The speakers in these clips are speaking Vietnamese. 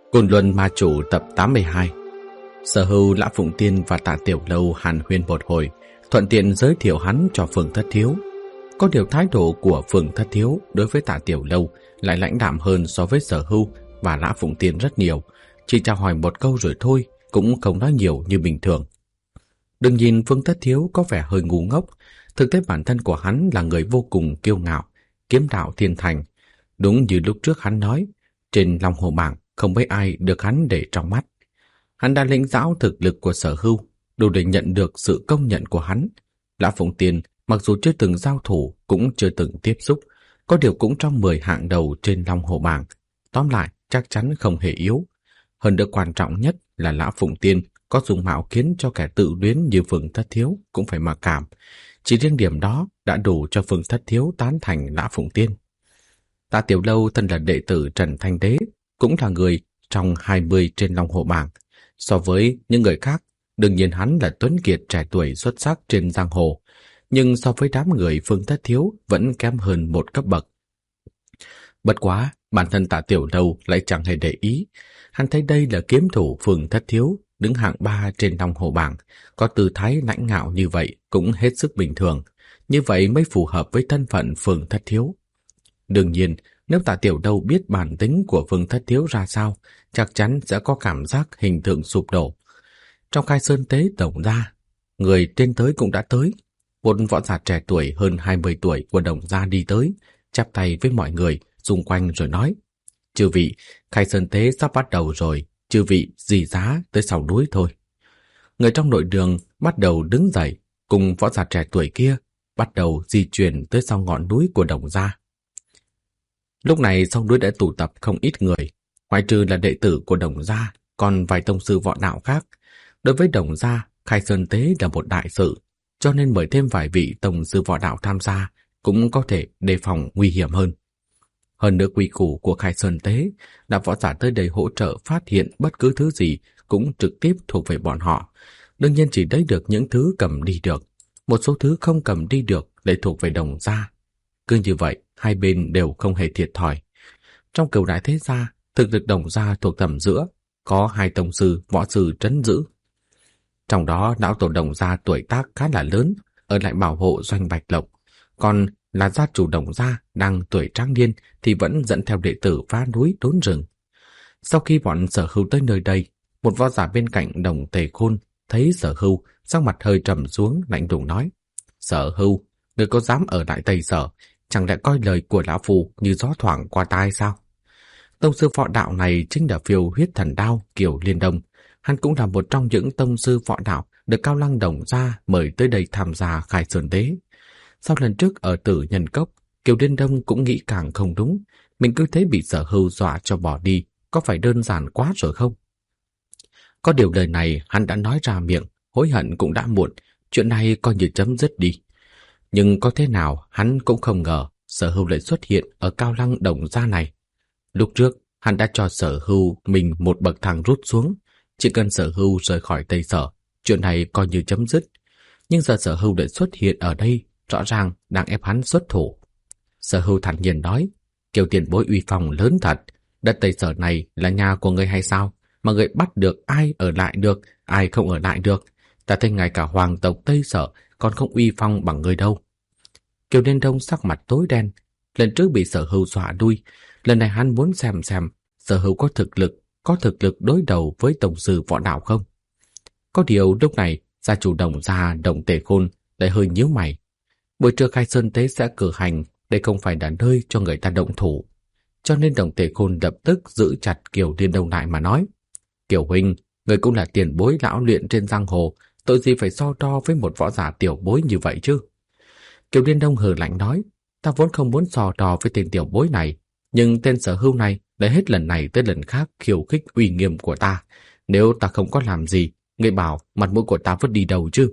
Côn Luân Ma Chủ tập 82. Sở Hưu, Lã Phụng Tiên và Tạ Tiểu Lâu hàn huyên một hồi, thuận tiện giới thiệu hắn cho Phương Thất Thiếu. Có điều thái độ của Phương Thất Thiếu đối với Tạ Tiểu Lâu lại lãnh đạm hơn so với Sở Hưu và Lã Phụng Tiên rất nhiều, chỉ chào hỏi một câu rồi thôi, cũng không nói nhiều như bình thường. Đừng nhìn Phương Thất Thiếu có vẻ hơi ngu ngốc, thực tế bản thân của hắn là người vô cùng kiêu ngạo, kiếm đạo thiên thành. Đúng như lúc trước hắn nói, trên Long Hồ Bảng không mấy ai được hắn để trong mắt. Hắn đã lĩnh giáo thực lực của Sở Hưu, đủ để nhận được sự công nhận của hắn. Lã Phụng Tiên mặc dù chưa từng giao thủ, cũng chưa từng tiếp xúc, có điều cũng trong 10 hạng đầu trên Long Hồ Bảng. Tóm lại, chắc chắn không hề yếu. Hơn nữa quan trọng nhất là Lã Phụng Tiên có dung mạo khiến cho kẻ tự luyến như Phương Thất Thiếu cũng phải mặc cảm. Chỉ riêng điểm đó đã đủ cho Phương Thất Thiếu tán thành Lã Phụng Tiên. Tạ Tiểu Lâu thân là đệ tử Trần Thanh Đế, cũng là người trong 20 trên Long Hồ Bảng. So với những người khác, đương nhiên hắn là tuấn kiệt trẻ tuổi xuất sắc trên giang hồ, nhưng so với đám người Phương Thất Thiếu vẫn kém hơn một cấp bậc. Bất quá, bản thân Tạ Tiểu Lâu lại chẳng hề để ý. Hắn thấy đây là kiếm thủ Phương Thất Thiếu, đứng hạng 3 trên Long Hồ Bảng, có tư thái lãnh ngạo như vậy cũng hết sức bình thường. Như vậy mới phù hợp với thân phận Phương Thất Thiếu. Đương nhiên, nếu Tạ Tiểu Lâu biết bản tính của Phương Thất Thiếu ra sao, chắc chắn sẽ có cảm giác hình tượng sụp đổ. Trong Khai Sơn Tế Đồng gia, người trên tới cũng đã tới. Một võ giả trẻ tuổi hơn 20 tuổi của Đồng gia đi tới, chắp tay với mọi người xung quanh rồi nói: "Chư vị, Khai Sơn Tế sắp bắt đầu rồi, chư vị dì giá tới sau núi thôi." Người trong nội đường bắt đầu đứng dậy, cùng võ giả trẻ tuổi kia bắt đầu di chuyển tới sau ngọn núi của Đồng gia. Lúc này sau núi đã tụ tập không ít người, ngoại trừ là đệ tử của Đồng gia, còn vài tông sư võ đạo khác. Đối với Đồng gia, Khai Sơn Tế là một đại sự, cho nên mời thêm vài vị tông sư võ đạo tham gia cũng có thể đề phòng nguy hiểm hơn. Hơn nữa quy củ của Khai Sơn Tế là võ giả tới đây hỗ trợ phát hiện bất cứ thứ gì cũng trực tiếp thuộc về bọn họ. Đương nhiên chỉ lấy được những thứ cầm đi được, một số thứ không cầm đi được lại thuộc về Đồng gia. Cứ như vậy, hai bên đều không hề thiệt thòi. Trong Cửu Đại Thế gia, thực lực Đồng gia thuộc tầm giữa, có 2 tông sư, võ sư trấn giữ. Trong đó, lão tổ Đồng gia tuổi tác khá là lớn, ở lại bảo hộ doanh Bạch Lộc. Còn là gia chủ Đồng gia đang tuổi tráng niên thì vẫn dẫn theo đệ tử phá núi đốn rừng. Sau khi bọn Sở Hưu tới nơi đây, một võ giả bên cạnh Đồng Tề Khôn thấy Sở Hưu, sắc mặt hơi trầm xuống, lạnh lùng nói: "Sở Hưu, người có dám ở lại Tây Sở, chẳng lẽ coi lời của lão phù như gió thoảng qua tai sao?" Tông sư võ đạo này chính là Phiêu Huyết Thần Đao Kiều Liên Đông. Hắn cũng là một trong những tông sư võ đạo được Cao Lăng Đồng gia mời tới đây tham gia Khai Sơn Tế. Sau lần trước ở Tử Nhân Cốc, Kiều Liên Đông cũng nghĩ càng không đúng, mình cứ thế bị Sở Hưu dọa cho bỏ đi, có phải đơn giản quá rồi không? Có điều lời này hắn đã nói ra miệng, hối hận cũng đã muộn, chuyện này coi như chấm dứt đi. Nhưng có thế nào hắn cũng không ngờ Sở Hưu lại xuất hiện ở Cao Lăng Đồng gia này. Lúc trước hắn đã cho Sở Hưu mình một bậc thang rút xuống, chỉ cần Sở Hưu rời khỏi Tây Sở, chuyện này coi như chấm dứt. Nhưng giờ Sở Hưu lại xuất hiện ở đây, rõ ràng đang ép hắn xuất thủ. Sở Hưu thản nhiên nói: "Kiều tiền bối uy phong lớn thật, đất Tây Sở này là nhà của người hay sao, mà người bắt được ai ở lại được, ai không ở lại được? Ta thấy ngay cả hoàng tộc Tây Sở còn không uy phong bằng người đâu." Kiều Liên Đông sắc mặt tối đen. Lần trước bị Sở Hưu dọa đuôi, lần này hắn muốn xem Sở Hưu có thực lực đối đầu với tổng sư võ đạo không. Có điều lúc này gia chủ Đồng gia Đồng Tề Khôn lại hơi nhíu mày. Buổi trưa Khai Sơn Tế sẽ cử hành, đây không phải là nơi cho người ta động thủ, cho nên Đồng Tề Khôn lập tức giữ chặt Kiều Liên Đông lại mà nói: "Kiều huynh, người cũng là tiền bối lão luyện trên giang hồ, tội gì phải so đo với một võ giả tiểu bối như vậy chứ?" Kiều Liên Đông hừ lạnh nói: "Ta vốn không muốn so đo với tên tiểu bối này, nhưng tên Sở Hưu này lại hết lần này tới lần khác khiêu khích uy nghiêm của ta. Nếu ta không có làm gì, người bảo mặt mũi của ta vứt đi đâu chứ?"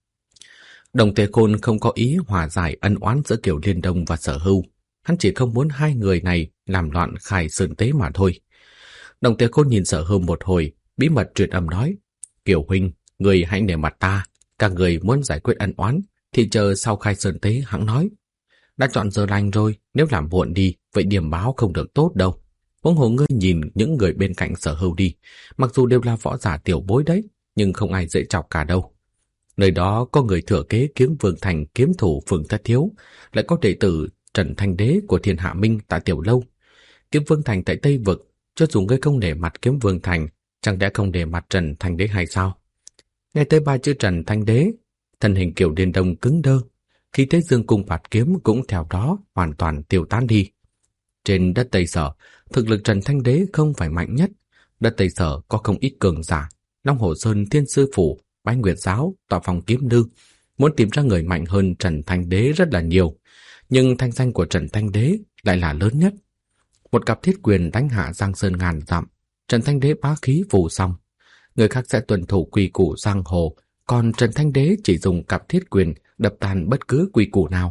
Đồng Tề Khôn không có ý hòa giải ân oán giữa Kiều Liên Đông và Sở Hưu, hắn chỉ không muốn hai người này làm loạn Khai Sơn Tế mà thôi. Đồng Tề Khôn nhìn Sở Hưu một hồi, bí mật truyền âm nói: "Kiều huynh, người hãy nể mặt ta, các người muốn giải quyết ân oán thì chờ sau Khai Sơn Tế hẵng nói. Đã chọn giờ lành rồi, nếu làm muộn đi, vậy điểm báo không được tốt đâu." Huống hồ ngươi nhìn những người bên cạnh Sở Hưu đi, mặc dù đều là võ giả tiểu bối đấy, nhưng không ai dễ chọc cả đâu. Nơi đó có người thừa kế Kiếm Vương Thành kiếm thủ Phường Thất Thiếu, lại có đệ tử Trần Thanh Đế của Thiên Hạ Minh tại Tiểu Lâu. Kiếm Vương Thành tại Tây Vực, cho dù ngươi không để mặt Kiếm Vương Thành, chẳng lẽ không để mặt Trần Thanh Đế hay sao? Nghe tới ba chữ Trần Thanh Đế, thân hình Kiều Điền Đông cứng đơ, khí thế dương cung bạt kiếm cũng theo đó hoàn toàn tiêu tán đi. Trên đất Tây Sở, thực lực Trần Thanh Đế không phải mạnh nhất. Đất Tây Sở có không ít cường giả, Long Hồ Sơn Thiên Sư Phủ, Bái Nguyệt Giáo, Tọa Phòng Kiếm Lư. Muốn tìm ra người mạnh hơn Trần Thanh Đế rất là nhiều, nhưng thanh danh của Trần Thanh Đế lại là lớn nhất. Một cặp thiết quyền đánh hạ Giang Sơn ngàn dặm, Trần Thanh Đế bá khí phủ xong. Người khác sẽ tuân thủ quy củ giang hồ, còn Trần Thanh Đế chỉ dùng cặp thiết quyền đập tan bất cứ quy củ nào.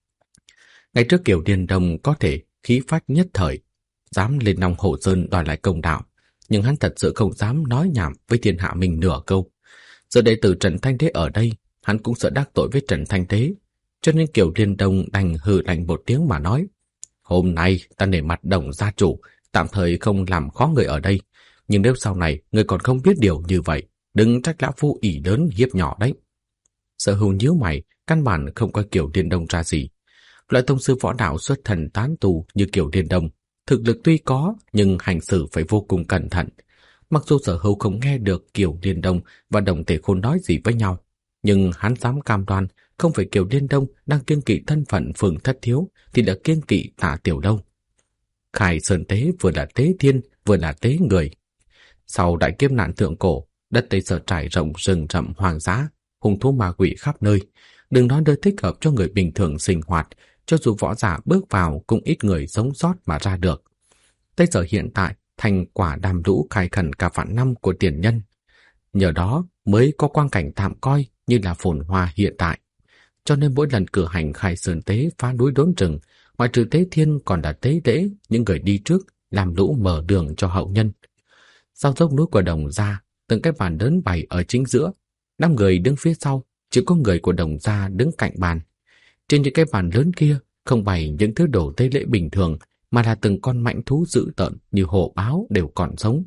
Ngày trước Kiều Điền Đông có thể khí phách nhất thời, dám lên Long Hồ Sơn đòi lại công đạo, nhưng hắn thật sự không dám nói nhảm với Thiên Hạ Minh nửa câu. Giờ đệ tử Trần Thanh Đế ở đây, hắn cũng sợ đắc tội với Trần Thanh Đế, cho nên Kiều Điền Đông đành hừ lạnh một tiếng mà nói: hôm nay ta nể mặt Đồng gia chủ, tạm thời không làm khó người ở đây, nhưng nếu sau này người còn không biết điều như vậy, đừng trách lão phu ỷ lớn hiếp nhỏ đấy. Sở Hưu nhíu mày, căn bản không coi Kiều Điền Đông ra gì. Loại tông sư võ đạo xuất thần tán tu như Kiều Điền Đông, thực lực tuy có nhưng hành xử phải vô cùng cẩn thận. Mặc dù Sở Hưu không nghe được Kiều Điền Đông và Đồng Tề Khôn nói gì với nhau, nhưng hắn dám cam đoan không phải Kiều Điền Đông đang kiêng kỵ thân phận Phường Thất Thiếu thì đã kiêng kỵ Tạ Tiểu Lâu. Khai Sơn Tế vừa là tế thiên vừa là tế người. Sau đại kiếp nạn thượng cổ, đất Tây Sở trải rộng rừng rậm hoang dã, hung thú ma quỷ khắp nơi. Đừng nói nơi thích hợp cho người bình thường sinh hoạt, cho dù võ giả bước vào cũng ít người sống sót mà ra được. Tây Sở hiện tại thành quả đàm lũ khai khẩn cả vạn năm của tiền nhân. Nhờ đó mới có quang cảnh tạm coi như là phồn hoa hiện tại. Cho nên mỗi lần cử hành Khai Sơn Tế phá núi đốn rừng, ngoại trừ tế thiên còn là tế lễ những người đi trước, làm lũ mở đường cho hậu nhân. Sau dốc núi của Đồng gia, từng cái bàn lớn bày ở chính giữa, 5 người đứng phía sau, chỉ có người của Đồng gia đứng cạnh bàn. Trên những cái bàn lớn kia không bày những thứ đồ tế lễ bình thường, mà là từng con mãnh thú dữ tợn như hổ báo đều còn sống.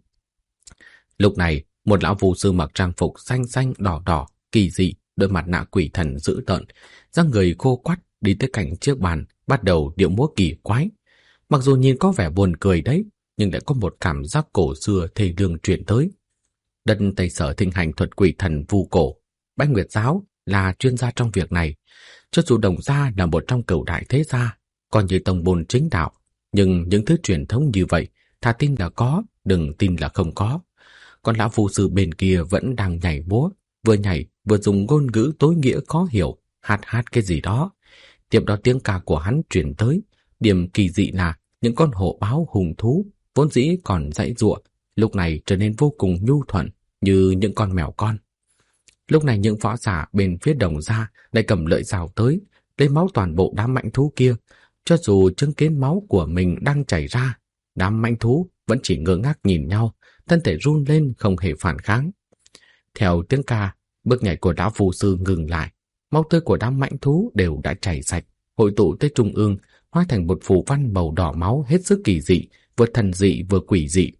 Lúc này, một lão vu sư mặc trang phục xanh xanh đỏ đỏ, kỳ dị, đôi mặt nạ quỷ thần dữ tợn, dáng người khô quắt đi tới cạnh chiếc bàn, bắt đầu điệu múa kỳ quái. Mặc dù nhìn có vẻ buồn cười đấy, nhưng lại có một cảm giác cổ xưa thê lương truyền tới. Đất Tây Sở thịnh hành thuật quỷ thần vu cổ, Bái Nguyệt Giáo là chuyên gia trong việc này. Cho dù Đồng gia là một trong cửu đại thế gia, còn như tông môn chính đạo, nhưng những thứ truyền thống như vậy, thà tin là có, đừng tin là không có. Còn lão phù sư bên kia vẫn đang nhảy múa, vừa nhảy vừa dùng ngôn ngữ tối nghĩa khó hiểu, hát cái gì đó. Tiếp đó tiếng ca của hắn truyền tới. Điểm kỳ dị là những con hổ báo hùng thú vốn dĩ còn giãy giụa, lúc này trở nên vô cùng nhu thuận như những con mèo con. Lúc này những võ giả bên phía Đồng gia lại cầm lưỡi dao tới, lấy máu toàn bộ đám mãnh thú kia. Cho dù chứng kiến máu của mình đang chảy ra, đám mãnh thú vẫn chỉ ngơ ngác nhìn nhau, thân thể run lên không hề phản kháng. Theo tiếng ca, bước nhảy của lão phù sư ngừng lại, máu tươi của đám mãnh thú đều đã chảy sạch, hội tụ tới trung ương, hóa thành một phù văn màu đỏ máu hết sức kỳ dị, vừa thần dị vừa quỷ dị.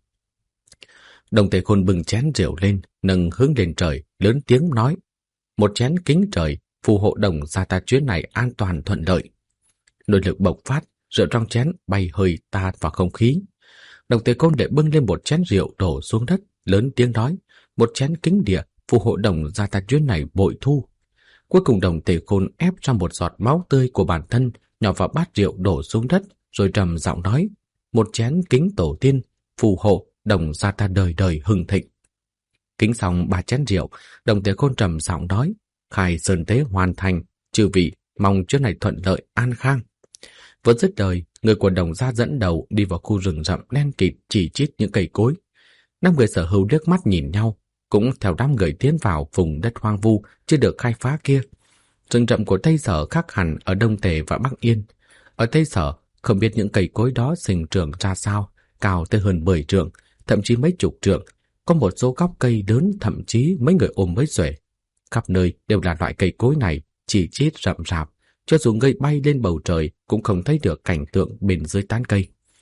Đồng Tề Khôn bưng chén rượu lên, nâng hướng lên trời, lớn tiếng nói: một chén kính trời, phù hộ Đồng gia ta chuyến này an toàn thuận lợi. Nội lực bộc phát, rượu trong chén bay hơi tan vào không khí. Đồng Tề Khôn để bưng lên một chén rượu đổ xuống đất, lớn tiếng nói: một chén kính địa, phù hộ Đồng gia ta chuyến này bội thu. Cuối cùng Đồng Tề Khôn ép ra một giọt máu tươi của bản thân nhỏ vào bát rượu đổ xuống đất, rồi trầm giọng nói: một chén kính tổ tiên, phù hộ Đồng gia ta đời đời hưng thịnh. Kính xong 3 chén rượu, Đồng Tề Khôn trầm giọng nói: Khai Sơn Tế hoàn thành, chư vị mong chuyến này thuận lợi an khang. Vừa dứt lời, người của Đồng gia dẫn đầu đi vào khu rừng rậm đen kịt chỉ chít những cây cối. 5 người Sở Hưu liếc mắt nhìn nhau, cũng theo đám người tiến vào vùng đất hoang vu chưa được khai phá kia. Rừng rậm của Tây Sở khác hẳn ở Đông Tề và Bắc Yên. Ở Tây Sở, không biết những cây cối đó sinh trưởng ra sao, cao tới hơn 10 trượng, thậm chí mấy chục trượng. Có một số gốc cây lớn thậm chí mấy người ôm mới xuể. Khắp nơi đều là loại cây cối này, chỉ chít rậm rạp, cho dù người bay lên bầu trời cũng không thấy được cảnh tượng bên dưới tán cây.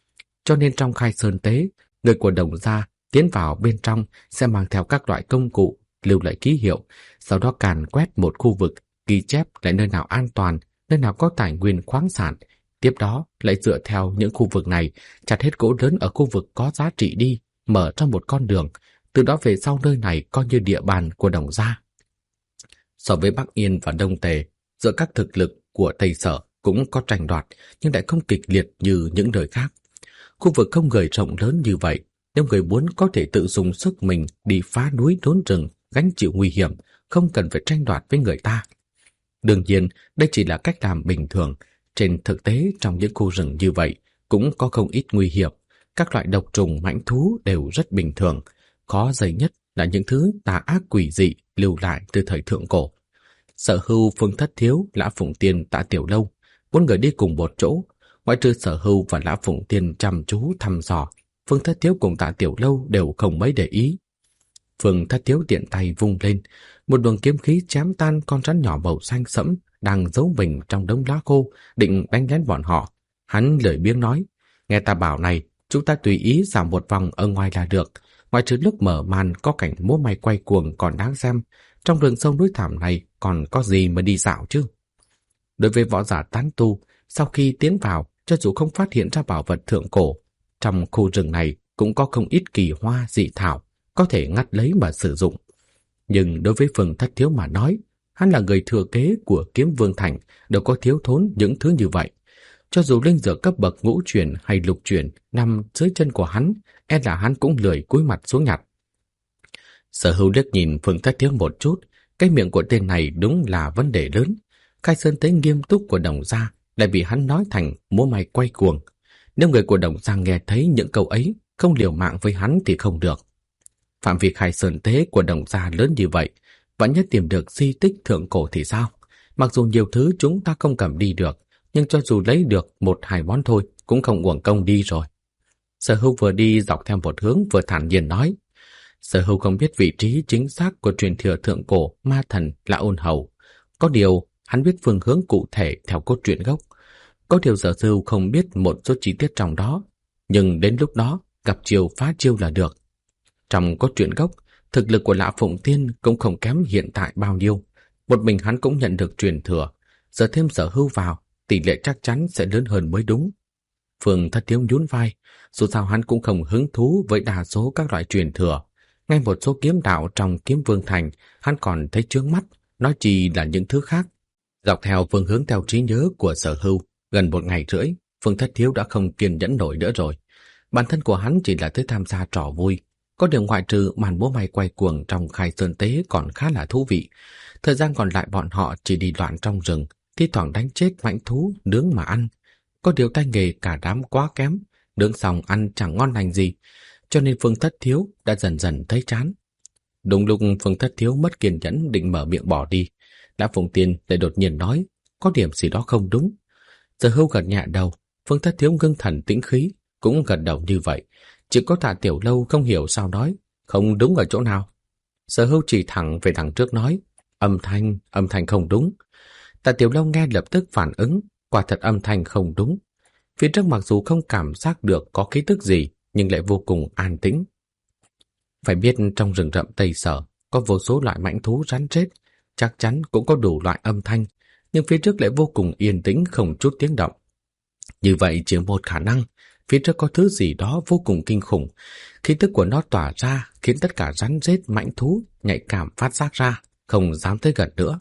cho nên trong khai sơn tế, người của Đồng gia tiến vào bên trong sẽ mang theo các loại công cụ, lưu lại ký hiệu, sau đó càn quét một khu vực, ghi chép lại nơi nào an toàn, nơi nào có tài nguyên khoáng sản. Tiếp đó lại dựa theo những khu vực này, chặt hết gỗ lớn ở khu vực có giá trị đi, mở ra một con đường, từ đó về sau nơi này coi như địa bàn của Đồng gia. So với Bắc Yên và Đông Tề, giữa các thực lực của Tây Sở cũng có tranh đoạt, nhưng lại không kịch liệt như những nơi khác. Khu vực không người rộng lớn như vậy, nếu người muốn có thể tự dùng sức mình đi phá núi đốn rừng, gánh chịu nguy hiểm, không cần phải tranh đoạt với người ta. Đương nhiên, đây chỉ là cách làm bình thường. Trên thực tế, trong những khu rừng như vậy, cũng có không ít nguy hiểm. Các loại độc trùng mãnh thú đều rất bình thường. Khó dày nhất là những thứ tà ác quỷ dị lưu lại từ thời thượng cổ. Sở Hưu, Phương Thất Thiếu, Lã Phụng Tiên, Tạ Tiểu Lâu, 4 người đi cùng một chỗ. Ngoại trừ Sở Hưu và Lã Phụng Tiên chăm chú thăm dò, Phương Thất Thiếu cùng Tạ Tiểu Lâu đều không mấy để ý. Phương Thất Thiếu tiện tay vung lên, một luồng kiếm khí chém tan con rắn nhỏ màu xanh sẫm đang giấu mình trong đống lá khô, định đánh lén bọn họ. Hắn lười biếng nói, nghe ta bảo này, chúng ta tùy ý dạo một vòng ở ngoài là được. Ngoài trừ lúc mở màn có cảnh múa may quay cuồng còn đáng xem, trong rừng sâu núi thẳm này còn có gì mà đi dạo chứ? Đối với võ giả tán tu, sau khi tiến vào, cho dù không phát hiện ra bảo vật thượng cổ, trong khu rừng này cũng có không ít kỳ hoa dị thảo, có thể ngắt lấy mà sử dụng. Nhưng đối với Phương Thất Thiếu mà nói, hắn là người thừa kế của Kiếm Vương Thành, đâu có thiếu thốn những thứ như vậy. Cho dù linh dược cấp bậc ngũ chuyển hay lục chuyển nằm dưới chân của hắn, e là hắn cũng lười cúi mặt xuống nhặt. Sở Hưu liếc nhìn Phương Thất Thiếu một chút, cái miệng của tên này đúng là vấn đề lớn. Khai sơn tế nghiêm túc của Đồng gia lại bị hắn nói thành múa may quay cuồng. Nếu người của Đồng gia nghe thấy những câu ấy, không liều mạng với hắn thì không được. Phạm vi khai sơn tế của Đồng gia lớn như vậy, vẫn nhất tìm được di tích thượng cổ thì sao? Mặc dù nhiều thứ chúng ta không cầm đi được, nhưng cho dù lấy được 1-2 món thôi, cũng không uổng công đi rồi. Sở Hưu vừa đi dọc theo một hướng vừa thản nhiên nói. Sở Hưu không biết vị trí chính xác của truyền thừa thượng cổ ma thần là Ôn Hầu. Có điều, hắn biết phương hướng cụ thể theo cốt truyện gốc. Có điều Sở Hưu không biết một số chi tiết trong đó, nhưng đến lúc đó gặp chiêu phá chiêu là được. Trong cốt truyện gốc, thực lực của Lã Phụng Tiên cũng không kém hiện tại bao nhiêu. Một mình hắn cũng nhận được truyền thừa, giờ thêm Sở Hưu vào, tỷ lệ chắc chắn sẽ lớn hơn mới đúng. Phương Thất Thiếu nhún vai, dù sao hắn cũng không hứng thú với đa số các loại truyền thừa. Ngay một số kiếm đạo trong Kiếm Vương Thành, hắn còn thấy chướng mắt, nói chi là những thứ khác. Dọc theo phương hướng theo trí nhớ của Sở Hưu, gần 1 ngày rưỡi, Phương Thất Thiếu đã không kiên nhẫn nổi nữa rồi. Bản thân của hắn chỉ là tới tham gia trò vui. Có điều ngoại trừ màn múa may quay cuồng trong khai sơn tế còn khá là thú vị. Thời gian còn lại bọn họ chỉ đi loạn trong rừng, thi thoảng đánh chết mãnh thú, nướng mà ăn. Có điều tay nghề cả đám quá kém, nướng xong ăn chẳng ngon lành gì, cho nên Phương Thất Thiếu đã dần dần thấy chán. Đúng lúc Phương Thất Thiếu mất kiên nhẫn định mở miệng bỏ đi, Lã Phụng Tiên lại đột nhiên nói, có điểm gì đó không đúng. Sở Hưu gật nhẹ đầu, Phương Thất Thiếu ngưng thần tĩnh khí, cũng gật đầu như vậy. Chỉ có Tạ Tiểu Lâu không hiểu sao nói, không đúng ở chỗ nào. Sở Hưu chỉ thẳng về đằng trước nói, âm thanh không đúng. Tạ Tiểu Lâu nghe lập tức phản ứng, quả thật âm thanh không đúng. Phía trước mặc dù không cảm giác được có khí tức gì, nhưng lại vô cùng an tĩnh. Phải biết trong rừng rậm Tây Sở có vô số loại mãnh thú rắn rết, chắc chắn cũng có đủ loại âm thanh, nhưng phía trước lại vô cùng yên tĩnh không chút tiếng động. Như vậy chỉ một khả năng, phía trước có thứ gì đó vô cùng kinh khủng, khí tức của nó tỏa ra khiến tất cả rắn rết mãnh thú nhạy cảm phát giác ra, không dám tới gần nữa.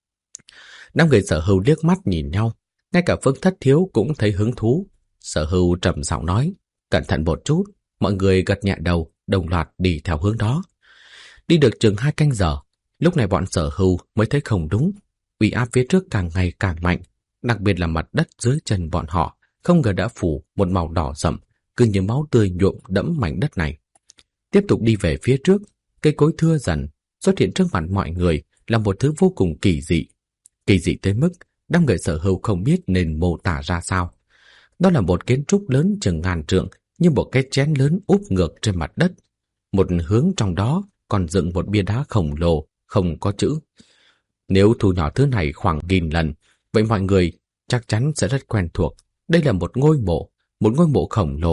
Đám người Sở Hưu liếc mắt nhìn nhau, ngay cả Phương Thất Thiếu cũng thấy hứng thú. Sở Hưu trầm giọng nói, cẩn thận một chút. Mọi người gật nhẹ đầu, đồng loạt đi theo hướng đó. Đi được chừng 2 canh giờ, lúc này bọn Sở Hưu mới thấy không đúng. Uy áp phía trước càng ngày càng mạnh, đặc biệt là mặt đất dưới chân bọn họ, không ngờ đã phủ một màu đỏ sậm, cứ như máu tươi nhuộm đẫm mảnh đất này. Tiếp tục đi về phía trước, cây cối thưa dần, xuất hiện trước mặt mọi người là một thứ vô cùng kỳ dị. Kỳ dị tới mức đám người Sở Hưu không biết nên mô tả ra sao. Đó là một kiến trúc lớn chừng ngàn trượng, như một cái chén lớn úp ngược trên mặt đất. Một hướng trong đó còn dựng một bia đá khổng lồ, không có chữ. Nếu thu nhỏ thứ này khoảng 1000 lần, vậy mọi người chắc chắn sẽ rất quen thuộc. Đây là một ngôi mộ khổng lồ,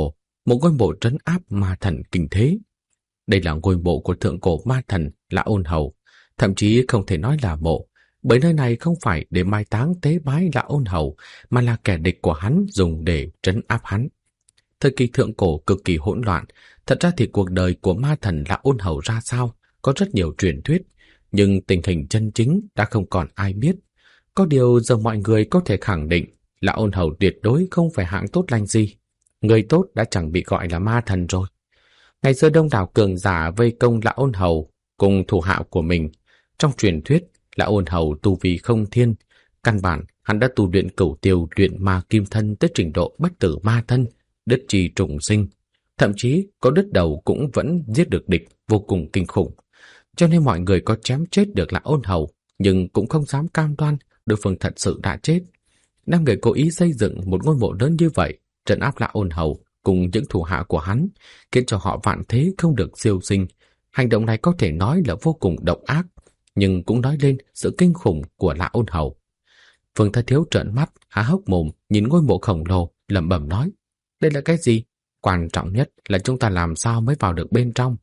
một ngôi mộ trấn áp ma thần kinh thế. Đây là ngôi mộ của thượng cổ ma thần Lã Ôn Hầu, thậm chí không thể nói là mộ, bởi nơi này không phải để mai táng tế bái Lã Ôn Hầu, mà là kẻ địch của hắn dùng để trấn áp hắn. Thời kỳ thượng cổ cực kỳ hỗn loạn, thật ra thì cuộc đời của ma thần Lã Ôn Hầu ra sao, có rất nhiều truyền thuyết, nhưng tình hình chân chính đã không còn ai biết. Có điều giờ mọi người có thể khẳng định Lã Ôn Hầu tuyệt đối không phải hạng tốt lành gì. Người tốt đã chẳng bị gọi là ma thần rồi. Ngày xưa đông đảo cường giả vây công Lã Ôn Hầu cùng thủ hạ của mình. Trong truyền thuyết, Lã Ôn Hầu tu vi không thiên. Căn bản, hắn đã tu luyện cửu tiêu luyện ma kim thân tới trình độ bất tử ma thân, đứt chi trùng sinh. Thậm chí có đứt đầu cũng vẫn giết được địch, vô cùng kinh khủng. Cho nên mọi người có chém chết được Lã Ôn Hầu, nhưng cũng không dám cam đoan đối phương thật sự đã chết. Năm người cố ý xây dựng một ngôi mộ lớn như vậy, trấn áp Lã Ôn Hầu cùng những thủ hạ của hắn, khiến cho họ vạn thế không được siêu sinh. Hành động này có thể nói là vô cùng độc ác, nhưng cũng nói lên sự kinh khủng của Lã Ôn Hầu. Phương Thất Thiếu trợn mắt, há hốc mồm, nhìn ngôi mộ khổng lồ, lẩm bẩm nói: đây là cái gì? Quan trọng nhất là chúng ta làm sao mới vào được bên trong.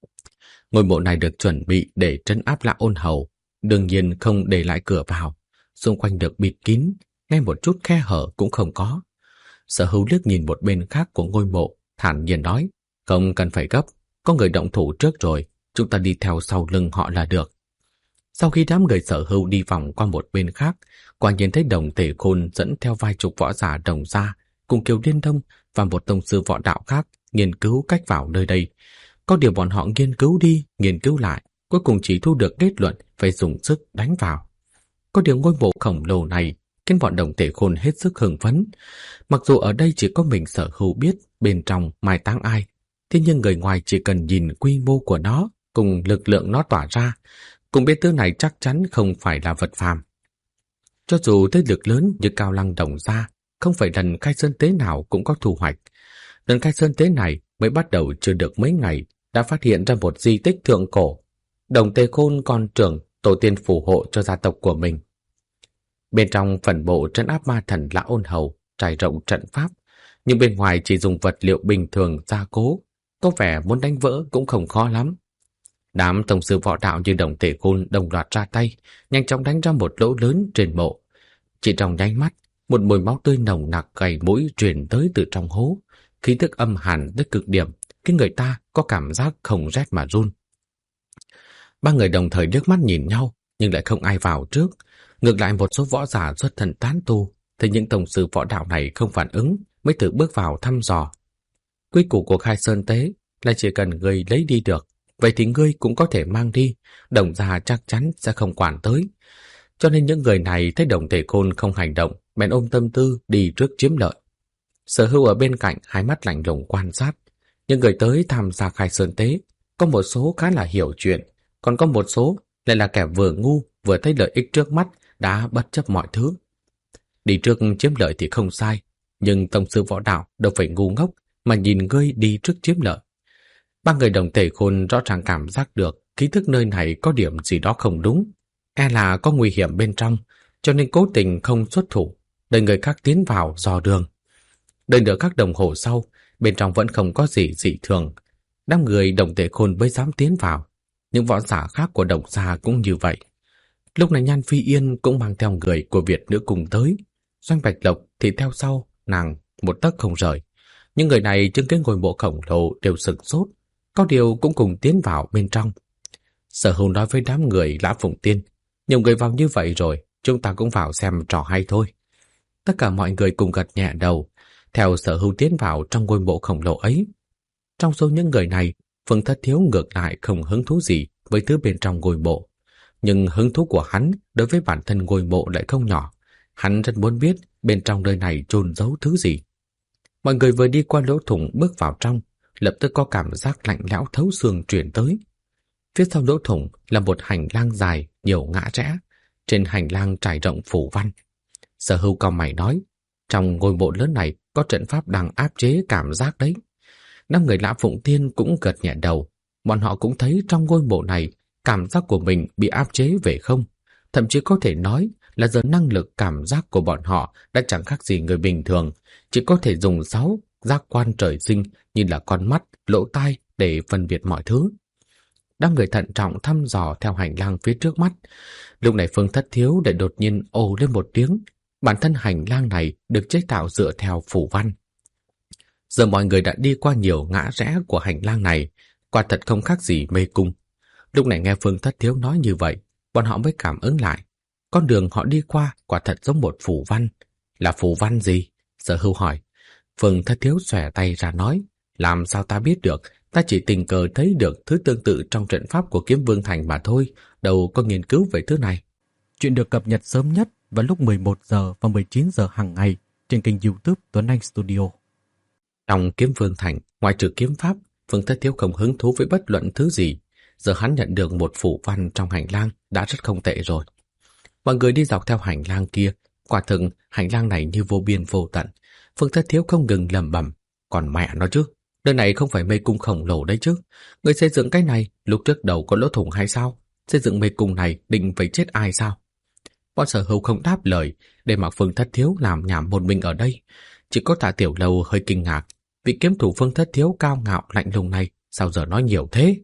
Ngôi mộ này được chuẩn bị để trấn áp Lã Ôn Hầu, đương nhiên không để lại cửa vào, xung quanh được bịt kín, ngay một chút khe hở cũng không có. Sở Hữu liếc nhìn một bên khác của ngôi mộ, thản nhiên nói: không cần phải gấp, có người động thủ trước rồi, chúng ta đi theo sau lưng họ là được. Sau khi đám người Sở Hữu đi vòng qua một bên khác, quả nhiên thấy Đồng Tề Khôn dẫn theo vài chục võ giả Đồng gia cùng Kiều Liên Đông và một tông sư võ đạo khác nghiên cứu cách vào nơi đây. Có điều bọn họ nghiên cứu đi, nghiên cứu lại, cuối cùng chỉ thu được kết luận phải dùng sức đánh vào. Có điều ngôi mộ khổng lồ này khiến bọn Đồng Tề Khôn hết sức hưng phấn. Mặc dù ở đây chỉ có mình Sở Hữu biết bên trong mai táng ai, thế nhưng người ngoài chỉ cần nhìn quy mô của nó cùng lực lượng nó tỏa ra, cũng biết thứ này chắc chắn không phải là vật phàm. Cho dù thế lực lớn như Cao Lăng Đồng gia, không phải lần khai sơn tế nào cũng có thu hoạch. Lần khai sơn tế này mới bắt đầu chưa được mấy ngày, đã phát hiện ra một di tích thượng cổ. Đồng Tề Khôn còn tưởng tổ tiên phù hộ cho gia tộc của mình. Bên trong phần bộ trấn áp ma thần Lã Ôn Hầu trải rộng trận pháp, nhưng bên ngoài chỉ dùng vật liệu bình thường gia cố, có vẻ muốn đánh vỡ cũng không khó lắm. Đám tổng sư võ đạo như Đồng Tề Khôn đồng loạt ra tay, nhanh chóng đánh ra một lỗ lớn trên mộ. Chỉ trong nháy mắt, một mùi máu tươi nồng nặc gầy mũi truyền tới từ trong hố, khí tức âm hàn tới cực điểm, khiến người ta có cảm giác không rét mà run. Ba người đồng thời liếc mắt nhìn nhau, nhưng lại không ai vào trước. Ngược lại một số võ giả xuất thân tán tu, thấy những tổng sư võ đạo này không phản ứng, mới thử bước vào thăm dò. Quy củ của khai sơn tế là chỉ cần người lấy đi được, vậy thì ngươi cũng có thể mang đi, Đồng gia chắc chắn sẽ không quản tới. Cho nên những người này thấy Đồng Tề Khôn không hành động, bèn ôm tâm tư đi trước chiếm lợi. Sở Hữu ở bên cạnh hai mắt lạnh lùng quan sát. Những người tới tham gia khai sơn tế, có một số khá là hiểu chuyện, còn có một số lại là kẻ vừa ngu vừa thấy lợi ích trước mắt đã bất chấp mọi thứ. Đi trước chiếm lợi thì không sai, nhưng tổng sư võ đạo đâu phải ngu ngốc mà nhìn ngươi đi trước chiếm lợi. Ba người Đồng Tề Khôn rõ ràng cảm giác được khí thức nơi này có điểm gì đó không đúng, e là có nguy hiểm bên trong, cho nên cố tình không xuất thủ, đợi người khác tiến vào dò đường. Đợi nửa khắc đồng hồ sau, bên trong vẫn không có gì dị thường. Đám người Đồng Tề Khôn mới dám tiến vào. Những võ giả khác của Đồng gia cũng như vậy. Lúc này Nhan Phi Yên cũng mang theo người của Việt nữ cùng tới. Doanh Bạch Lộc thì theo sau nàng một tấc không rời. Những người này chứng kiến ngôi mộ khổng lồ đều sửng sốt, có điều cũng cùng tiến vào bên trong. Sở Hữu nói với đám người Lã Phụng Tiên: nhiều người vào như vậy rồi, chúng ta cũng vào xem trò hay thôi. Tất cả mọi người cùng gật nhẹ đầu, theo Sở Hữu tiến vào trong ngôi mộ khổng lồ ấy. Trong số những người này, Phương Thất Thiếu ngược lại không hứng thú gì với thứ bên trong ngôi mộ. Nhưng hứng thú của hắn đối với bản thân ngôi mộ lại không nhỏ. Hắn rất muốn biết bên trong nơi này chôn giấu thứ gì. Mọi người vừa đi qua lỗ thủng bước vào trong, lập tức có cảm giác lạnh lẽo thấu xương truyền tới. Phía sau lỗ thủng là một hành lang dài, nhiều ngã rẽ. Trên hành lang trải rộng phủ văn. Sở Hữu cau mày nói: trong ngôi mộ lớn này có trận pháp đang áp chế cảm giác đấy. Năm người Lã Phụng Tiên cũng gật nhẹ đầu. Bọn họ cũng thấy trong ngôi mộ này cảm giác của mình bị áp chế về không. Thậm chí có thể nói là giờ năng lực cảm giác của bọn họ đã chẳng khác gì người bình thường, chỉ có thể dùng 6 giác quan trời sinh như là con mắt, lỗ tai để phân biệt mọi thứ. Đám người thận trọng thăm dò theo hành lang phía trước mắt. Lúc này Phương Thất Thiếu lại đột nhiên ồ lên một tiếng. Bản thân hành lang này được chế tạo dựa theo phù văn. Giờ mọi người đã đi qua nhiều ngã rẽ của hành lang này, quả thật không khác gì mê cung. Lúc này nghe Phương Thất Thiếu nói như vậy, bọn họ mới cảm ứng lại. Con đường họ đi qua quả thật giống một phù văn. Là phù văn gì? Sở Hưu hỏi. Phương Thất Thiếu xòe tay ra nói, làm sao ta biết được, ta chỉ tình cờ thấy được thứ tương tự trong trận pháp của Kiếm Vương Thành mà thôi, đâu có nghiên cứu về thứ này. Chuyện được cập nhật sớm nhất vào lúc 11 giờ và 19 giờ hàng ngày trên kênh YouTube Tuấn Anh Studio. Trong Kiếm Vương Thành, ngoài trừ kiếm pháp, Phương Thất Thiếu không hứng thú với bất luận thứ gì. Giờ hắn nhận được một phù văn trong hành lang đã rất không tệ rồi. Mọi người đi dọc theo hành lang kia, quả thực hành lang này như vô biên vô tận. Phương Thất Thiếu không ngừng lẩm bẩm, còn mẹ nó chứ, nơi này không phải mê cung khổng lồ đấy chứ. Người xây dựng cái này lúc trước đầu có lỗ thủng hay sao? Xây dựng mê cung này định phải chết ai sao? Bọn Sở Hữu không đáp lời, để mặc Phương Thất Thiếu làm nhảm một mình ở đây. Chỉ có Tạ Tiểu Lâu hơi kinh ngạc, vị kiếm thủ Phương Thất Thiếu cao ngạo lạnh lùng này sao giờ nói nhiều thế?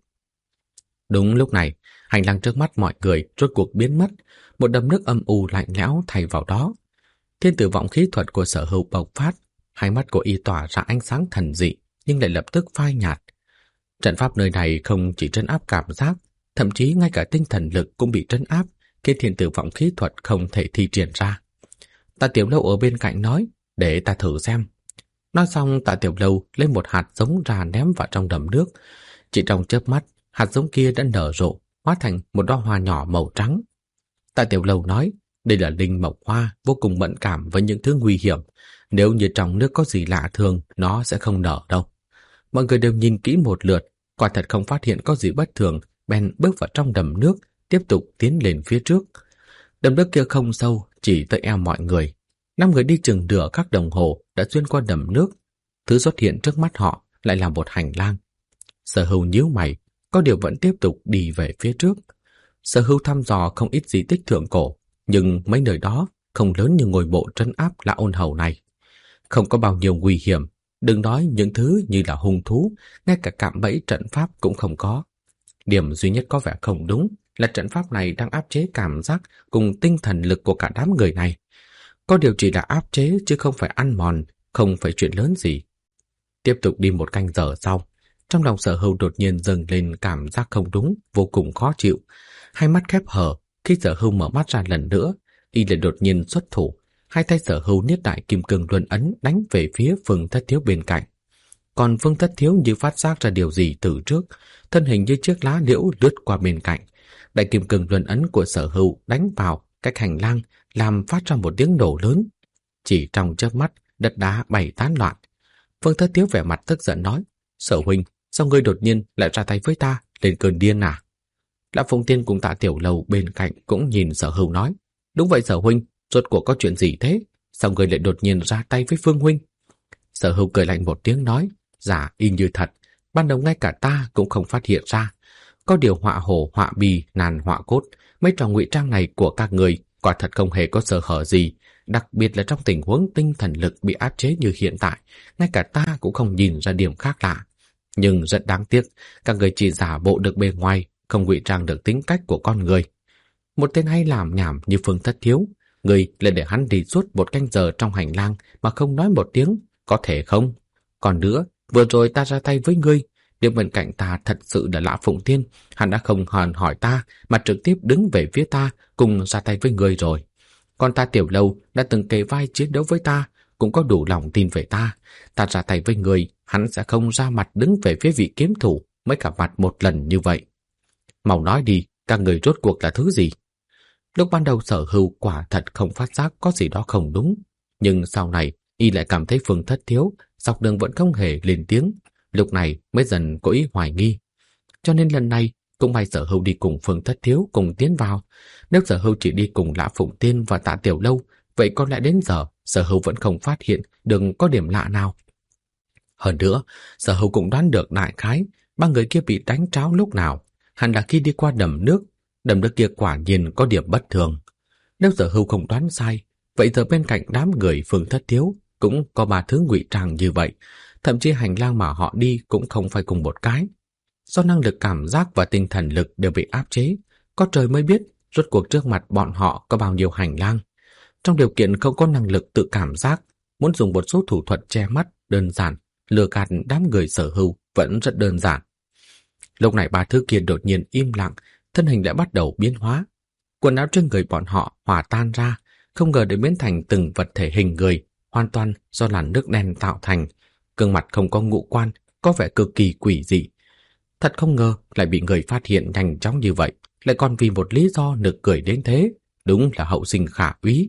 Đúng lúc này, hành lang trước mắt mọi người rốt cuộc biến mất, một đầm nước âm u lạnh lẽo thay vào đó. Thiên tử vọng khí thuật của Sở Hữu bộc phát, hai mắt của y tỏa ra ánh sáng thần dị, nhưng lại lập tức phai nhạt. Trận pháp nơi này không chỉ trấn áp cảm giác, thậm chí ngay cả tinh thần lực cũng bị trấn áp, khiến thiên tử vọng khí thuật không thể thi triển ra. Tạ Tiểu Lâu ở bên cạnh nói, để ta thử xem. Nói xong, Tạ Tiểu Lâu lấy một hạt giống ra ném vào trong đầm nước. Chỉ trong chớp mắt, hạt giống kia đã nở rộ, hóa thành một đóa hoa nhỏ màu trắng. Tạ Tiểu Lâu nói, đây là linh mộc hoa, vô cùng mẫn cảm với những thứ nguy hiểm. Nếu như trong nước có gì lạ thường, nó sẽ không nở đâu. Mọi người đều nhìn kỹ một lượt, quả thật không phát hiện có gì bất thường, bèn bước vào trong đầm nước, tiếp tục tiến lên phía trước. Đầm nước kia không sâu, chỉ tới eo mọi người. 5 người đi chừng nửa khắc đồng hồ đã xuyên qua đầm nước. Thứ xuất hiện trước mắt họ lại là một hành lang. Sở Hưu nhíu mày, có điều vẫn tiếp tục đi về phía trước. Sở Hưu thăm dò không ít di tích thượng cổ, nhưng mấy nơi đó không lớn như ngôi mộ trấn áp Lã Ôn Hầu này. Không có bao nhiêu nguy hiểm, đừng nói những thứ như là hung thú, ngay cả cạm bẫy trận pháp cũng không có. Điểm duy nhất có vẻ không đúng là trận pháp này đang áp chế cảm giác cùng tinh thần lực của cả đám người này. Có điều chỉ là áp chế chứ không phải ăn mòn, không phải chuyện lớn gì. Tiếp tục đi một canh giờ sau, trong lòng Sở Hưu đột nhiên dâng lên cảm giác không đúng, vô cùng khó chịu. Hai mắt khép hờ, khi Sở Hưu mở mắt ra lần nữa, y lại đột nhiên xuất thủ. Hai tay Sở Hưu niết đại kim cương luân ấn đánh về phía Phương Thất Thiếu bên cạnh. Còn Phương Thất Thiếu như phát giác ra điều gì từ trước, thân hình như chiếc lá liễu lướt qua bên cạnh. Đại kim cương luân ấn của Sở Hưu đánh vào cách hành lang, làm phát ra một tiếng nổ lớn. Chỉ trong chớp mắt, đất đá bay tán loạn. Phương Thất Thiếu vẻ mặt tức giận nói, Sở huynh, sao ngươi đột nhiên lại ra tay với ta, lên cơn điên à? Lã Phụng Tiên cùng Tạ Tiểu Lâu bên cạnh cũng nhìn Sở Hưu nói, đúng vậy Sở huynh, rốt cuộc có chuyện gì thế? Sao ngươi lại đột nhiên ra tay với Phương huynh? Sở Hưu cười lạnh một tiếng nói, giả y như thật, ban đầu ngay cả ta cũng không phát hiện ra. Có điều họa hổ họa bì nàn họa cốt, mấy trò ngụy trang này của các người quả thật không hề có sơ hở gì, đặc biệt là trong tình huống tinh thần lực bị áp chế như hiện tại, ngay cả ta cũng không nhìn ra điểm khác lạ. Nhưng rất đáng tiếc, các người chỉ giả bộ được bề ngoài, không ngụy trang được tính cách của con người. Một tên hay làm nhảm như Phương Thất Thiếu, người lại để hắn đi suốt một canh giờ trong hành lang mà không nói một tiếng, có thể không? Còn nữa, vừa rồi ta ra tay với ngươi, nếu bên cạnh ta thật sự là Lã Phụng Tiên, hắn đã không hòn hỏi ta mà trực tiếp đứng về phía ta cùng ra tay với ngươi rồi. Còn ta Tiểu Lâu đã từng kề vai chiến đấu với ta, cũng có đủ lòng tin về ta. Ta ra tay với ngươi, hắn sẽ không ra mặt đứng về phía vị kiếm thủ mới cả mặt một lần như vậy. Mau nói đi, các người rốt cuộc là thứ gì? Lúc ban đầu Sở Hưu quả thật không phát giác có gì đó không đúng, nhưng sau này y lại cảm thấy Phương Thất Thiếu dọc đường vẫn không hề lên tiếng, lúc này mới dần có ý hoài nghi. Cho nên lần này cũng may Sở Hưu đi cùng Phương Thất Thiếu cùng tiến vào. Nếu Sở Hưu chỉ đi cùng Lã Phụng Tiên và Tạ Tiểu Lâu, vậy có lẽ đến giờ Sở Hưu vẫn không phát hiện đừng có điểm lạ nào. Hơn nữa, Sở Hưu cũng đoán được đại khái ba người kia bị đánh tráo lúc nào, hẳn là khi đi qua đầm nước kia quả nhiên có điểm bất thường. Nếu Sở Hưu không đoán sai, vậy giờ bên cạnh đám người Phương Thất Thiếu cũng có 3 thứ ngụy trang như vậy, thậm chí hành lang mà họ đi cũng không phải cùng một cái. Do năng lực cảm giác và tinh thần lực đều bị áp chế, có trời mới biết rốt cuộc trước mặt bọn họ có bao nhiêu hành lang. Trong điều kiện không có năng lực tự cảm giác, muốn dùng một số thủ thuật che mắt đơn giản, lừa gạt đám người sở hữu vẫn rất đơn giản. Lúc này 3 thứ kia đột nhiên im lặng, thân hình đã bắt đầu biến hóa. Quần áo trên người bọn họ hòa tan ra, không ngờ để biến thành từng vật thể hình người, hoàn toàn do làn nước đen tạo thành. Gương mặt không có ngũ quan, có vẻ cực kỳ quỷ dị. Thật không ngờ lại bị người phát hiện nhanh chóng như vậy, lại còn vì một lý do nực cười đến thế. Đúng là hậu sinh khả úy.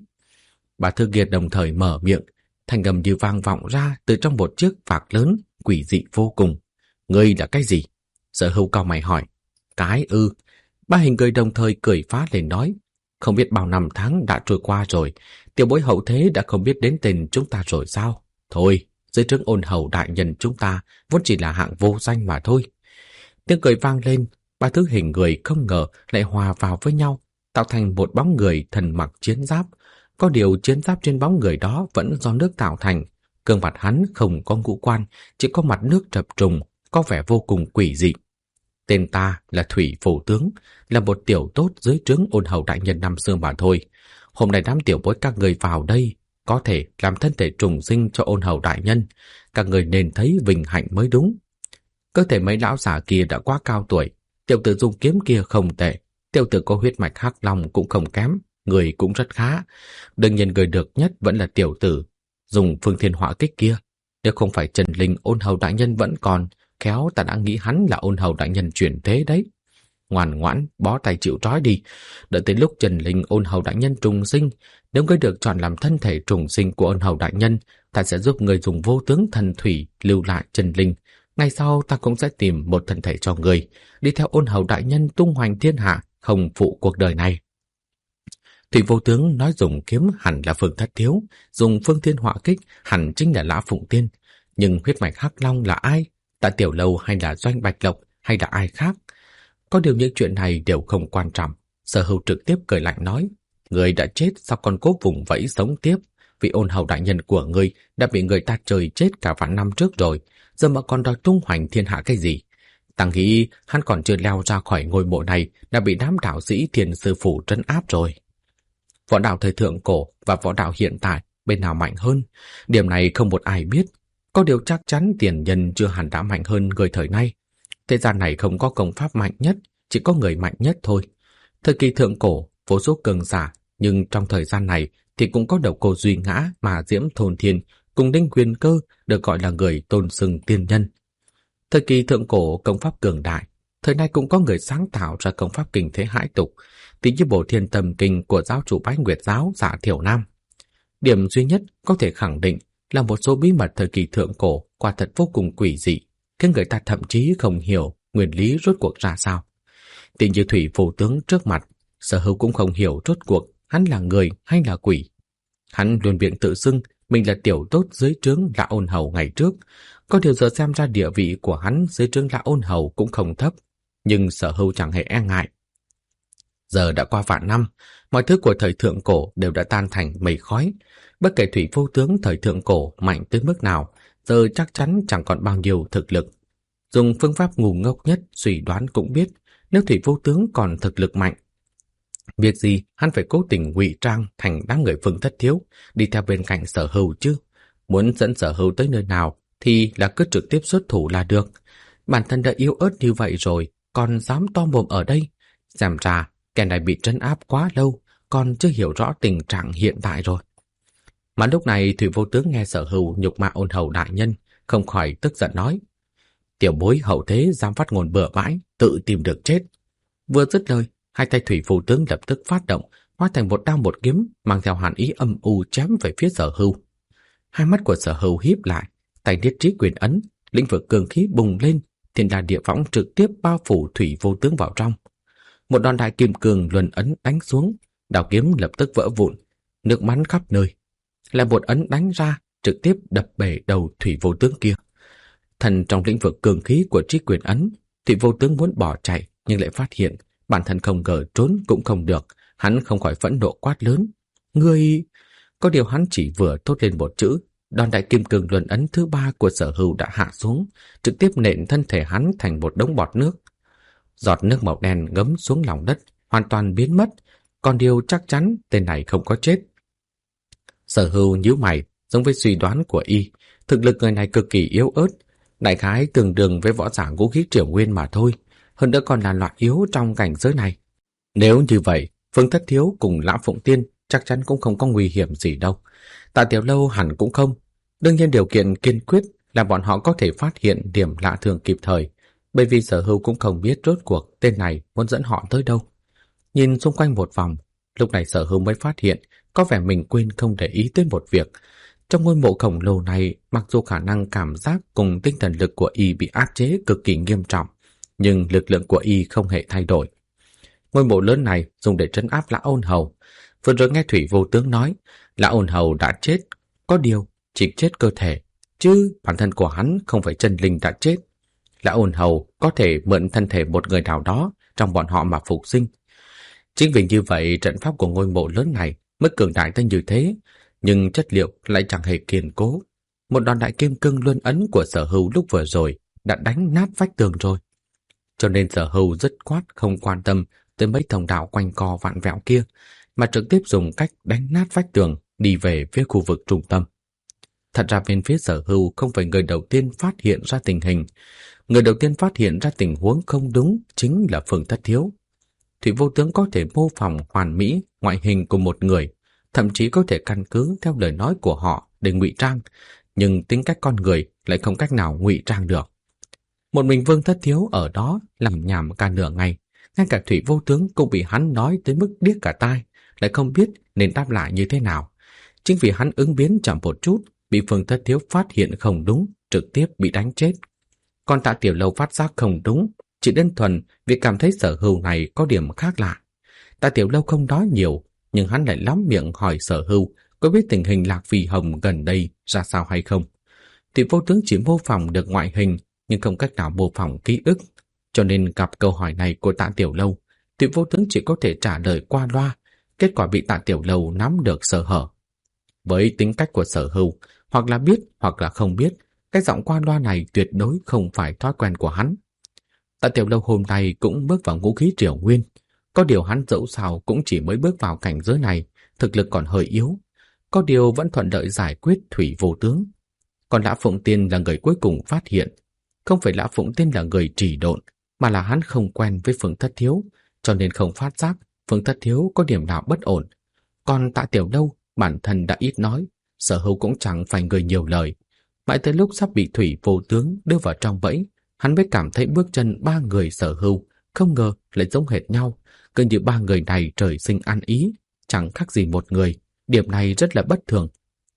3 thứ kia đồng thời mở miệng, thanh âm như vang vọng ra từ trong một chiếc phạc lớn, quỷ dị vô cùng. Ngươi là cái gì? Sở Hữu cau mày hỏi. Cái ư? 3 hình người đồng thời cười phá lên nói. Không biết bao năm tháng đã trôi qua rồi, tiểu bối hậu thế đã không biết đến tên chúng ta rồi sao? Thôi, dưới trướng Ôn Hầu đại nhân chúng ta vốn chỉ là hạng vô danh mà thôi. Tiếng cười vang lên, 3 thứ hình người không ngờ lại hòa vào với nhau, tạo thành một bóng người thần mặc chiến giáp. Có điều chiến giáp trên bóng người đó vẫn do nước tạo thành. Gương mặt hắn không có ngũ quan, chỉ có mặt nước chập trùng, có vẻ vô cùng quỷ dị. Tên ta là Thủy Phổ Tướng, là một tiểu tốt dưới trướng Ôn Hầu đại nhân năm xưa mà thôi. Hôm nay đám tiểu bối các người vào đây, có thể làm thân thể trùng sinh cho Ôn Hầu đại nhân. Các người nên thấy vinh hạnh mới đúng. Cơ thể mấy lão già kia đã quá cao tuổi, tiểu tử dùng kiếm kia không tệ, tiểu tử có huyết mạch hắc long cũng không kém, người cũng rất khá. Đương nhiên người được nhất vẫn là tiểu tử dùng phương thiên hỏa kích kia. Nếu không phải Trần Linh Ôn Hầu đại nhân vẫn còn, khéo ta đã nghĩ hắn là Ôn Hầu đại nhân chuyển thế đấy. Ngoan ngoãn, bó tay chịu trói đi. Đợi tới lúc Trần Linh Ôn Hầu đại nhân trùng sinh, nếu ngươi được chọn làm thân thể trùng sinh của Ôn Hầu đại nhân, ta sẽ giúp người dùng vô tướng thần thủy lưu lại Trần Linh. Ngày sau ta cũng sẽ tìm một thân thể cho người, đi theo Ôn Hầu đại nhân tung hoành thiên hạ, không phụ cuộc đời này. Thủy vô tướng nói dùng kiếm hẳn là Phương Thất Thiếu, dùng phương thiên hỏa kích hẳn chính là Lã Phụng Tiên. Nhưng huyết mạch hắc long là ai? Tạ Tiểu Lâu hay là Doanh Bạch Lộc hay là ai khác? Có điều những chuyện này đều không quan trọng. Sở Hữu trực tiếp cười lạnh nói, người đã chết sao còn cố vùng vẫy sống tiếp? Vị Ôn Hầu đại nhân của ngươi đã bị người ta trời chết cả vạn năm trước rồi, giờ mà còn đòi tung hoành thiên hạ cái gì? Ta nghĩ hắn còn chưa leo ra khỏi ngôi mộ này đã bị đám đạo sĩ Thiền Sư Phủ trấn áp rồi. Võ đạo thời thượng cổ và võ đạo hiện tại bên nào mạnh hơn? Điểm này không một ai biết. Có điều chắc chắn tiền nhân chưa hẳn đã mạnh hơn người thời nay. Thế gian này không có công pháp mạnh nhất, chỉ có người mạnh nhất thôi. Thời kỳ thượng cổ, vô số cường giả, nhưng trong thời gian này thì cũng có Độc Cô Duy Ngã mà Diễm Thôn Thiên cùng Đinh Huyền Cơ được gọi là người tôn xưng tiên nhân. Thời kỳ thượng cổ công pháp cường đại, thời nay cũng có người sáng tạo ra công pháp kinh thế hãi tục, tỷ như Bổ Thiên Tâm Kinh của giáo chủ Bái Nguyệt giáo Dạ Thiểu Nam. Điểm duy nhất có thể khẳng định là một số bí mật thời kỳ thượng cổ quả thật vô cùng quỷ dị, khiến người ta thậm chí không hiểu nguyên lý rốt cuộc ra sao. Tỷ như Thủy Phổ Tướng trước mặt, Sở Hữu cũng không hiểu rốt cuộc hắn là người hay là quỷ. Hắn luôn miệng tự xưng mình là tiểu tốt dưới trướng Lã Ôn Hầu ngày trước, có điều giờ xem ra địa vị của hắn dưới trướng Lã Ôn Hầu cũng không thấp, nhưng Sở Hữu chẳng hề e ngại. Giờ đã qua vạn năm, mọi thứ của thời thượng cổ đều đã tan thành mây khói. Bất kể Thủy Vô Tướng thời thượng cổ mạnh tới mức nào, giờ chắc chắn chẳng còn bao nhiêu thực lực. Dùng phương pháp ngu ngốc nhất suy đoán cũng biết, nếu Thủy Vô Tướng còn thực lực mạnh, việc gì hắn phải cố tình ngụy trang thành đám người Phương Thất Thiếu, đi theo bên cạnh Sở Hữu chứ? Muốn dẫn Sở Hữu tới nơi nào thì là cứ trực tiếp xuất thủ là được. Bản thân đã yếu ớt như vậy rồi, còn dám to mồm ở đây. Xem ra kẻ này bị trấn áp quá lâu, còn chưa hiểu rõ tình trạng hiện tại rồi. Mà lúc này Thủy Vô Tướng nghe Sở Hữu nhục mạ Ôn Hầu đại nhân, không khỏi tức giận nói: tiểu bối hậu thế dám phát ngôn bừa bãi, tự tìm được chết. Vừa dứt lời, hai tay Thủy Vô Tướng lập tức phát động, hóa thành một đao một kiếm, mang theo hàn ý âm u chém về phía Sở Hữu. Hai mắt của Sở Hữu híp lại, tay niết trí quyền ấn, lĩnh vực cường khí bùng lên, thiên đa địa võng trực tiếp bao phủ Thủy Vô Tướng vào trong. Một đòn đại kim cương luân ấn đánh xuống, đao kiếm lập tức vỡ vụn, nước bắn khắp nơi. Lại một ấn đánh ra, trực tiếp đập bể đầu Thủy Vô Tướng kia. Thần trong lĩnh vực cường khí của trí quyền ấn, Thủy Vô Tướng muốn bỏ chạy nhưng lại phát hiện bản thân không ngờ trốn cũng không được. Hắn không khỏi phẫn nộ quát lớn: ngươi! Có điều hắn chỉ vừa thốt lên một chữ, Đòn đại kim cương luân ấn thứ 3 của Sở Hưu đã hạ xuống, trực tiếp nện thân thể hắn thành một đống bọt nước. Giọt nước màu đen ngấm xuống lòng đất, hoàn toàn biến mất, còn điều chắc chắn tên này không có chết. Sở Hưu nhíu mày, giống với suy đoán của y, thực lực người này cực kỳ yếu ớt, đại khái tương đương với võ giả ngũ khí Triều Nguyên mà thôi, hơn nữa còn là loại yếu trong cảnh giới này. Nếu như vậy, Phương Thất Thiếu cùng Lã Phụng Tiên chắc chắn cũng không có nguy hiểm gì đâu. Tạ Tiểu Lâu hẳn cũng không. Đương nhiên điều kiện kiên quyết là bọn họ có thể phát hiện điểm lạ thường kịp thời, bởi vì Sở Hưu cũng không biết rốt cuộc tên này muốn dẫn họ tới đâu. Nhìn xung quanh một vòng, lúc này Sở Hưu mới phát hiện có vẻ mình quên không để ý tới một việc. Trong ngôi mộ khổng lồ này, mặc dù khả năng cảm giác cùng tinh thần lực của y bị áp chế cực kỳ nghiêm trọng, nhưng lực lượng của y không hề thay đổi. Ngôi mộ lớn này dùng để trấn áp Lã Ôn Hầu. Vừa rồi nghe Thủy Vô Tướng nói, Lã Ôn Hầu đã chết, có điều chỉ chết cơ thể, chứ bản thân của hắn không phải chân linh đã chết. Lã Ôn Hầu có thể mượn thân thể một người nào đó trong bọn họ mà phục sinh. Chính vì như vậy trận pháp của ngôi mộ lớn này mới cường đại tới như thế, nhưng chất liệu lại chẳng hề kiên cố. Một đòn đại kim cương luân ấn của Sở Hưu lúc vừa rồi đã đánh nát vách tường rồi. Cho nên Sở Hưu dứt khoát không quan tâm tới mấy thông đạo quanh co vặn vẹo kia, mà trực tiếp dùng cách đánh nát vách tường đi về phía khu vực trung tâm. Thật ra bên phía Sở Hưu không phải người đầu tiên phát hiện ra tình hình. Người đầu tiên phát hiện ra tình huống không đúng chính là Phương Thất Thiếu. Thủy Vô Tướng có thể mô phỏng hoàn mỹ ngoại hình của một người, thậm chí có thể căn cứ theo lời nói của họ để ngụy trang, nhưng tính cách con người lại không cách nào ngụy trang được. Một mình Phương Thất Thiếu ở đó làm nhảm cả nửa ngày, ngay cả Thủy Vô Tướng cũng bị hắn nói tới mức điếc cả tai, lại không biết nên đáp lại như thế nào. Chính vì hắn ứng biến chậm một chút, bị Phương Thất Thiếu phát hiện không đúng, trực tiếp bị đánh chết. Còn Tạ Tiểu Lâu phát giác không đúng, chỉ đơn thuần vì cảm thấy Sở Hưu này có điểm khác lạ. Tạ Tiểu Lâu không nói nhiều, nhưng hắn lại lắm miệng hỏi Sở Hưu có biết tình hình Lạc Phi Hồng gần đây ra sao hay không. Thủy Vô Tướng chỉ mô phỏng được ngoại hình, nhưng không cách nào mô phỏng ký ức, cho nên gặp câu hỏi này của Tạ Tiểu Lâu, Thủy Vô Tướng chỉ có thể trả lời qua loa, kết quả bị Tạ Tiểu Lâu nắm được sơ hở. Với tính cách của Sở Hưu, hoặc là biết hoặc là không biết, cái giọng qua loa này tuyệt đối không phải thói quen của hắn. Tạ Tiểu Lâu hôm nay cũng bước vào ngũ khí Triều Nguyên, có điều hắn dẫu sao cũng chỉ mới bước vào cảnh giới này, thực lực còn hơi yếu, có điều vẫn thuận lợi giải quyết Thủy Vô Tướng. Còn Lã Phụng Tiên là người cuối cùng phát hiện, không phải Lã Phụng Tiên là người trì độn, mà là hắn không quen với Phương Thất Thiếu, cho nên không phát giác Phương Thất Thiếu có điểm nào bất ổn. Còn Tạ Tiểu Lâu bản thân đã ít nói, Sở Hưu cũng chẳng phải người nhiều lời. Mãi tới lúc sắp bị Thủy Vô Tướng đưa vào trong bẫy, hắn mới cảm thấy bước chân ba người Sở Hưu không ngờ lại giống hệt nhau, cứ như ba người này trời sinh ăn ý, chẳng khác gì một người, điểm này rất là bất thường.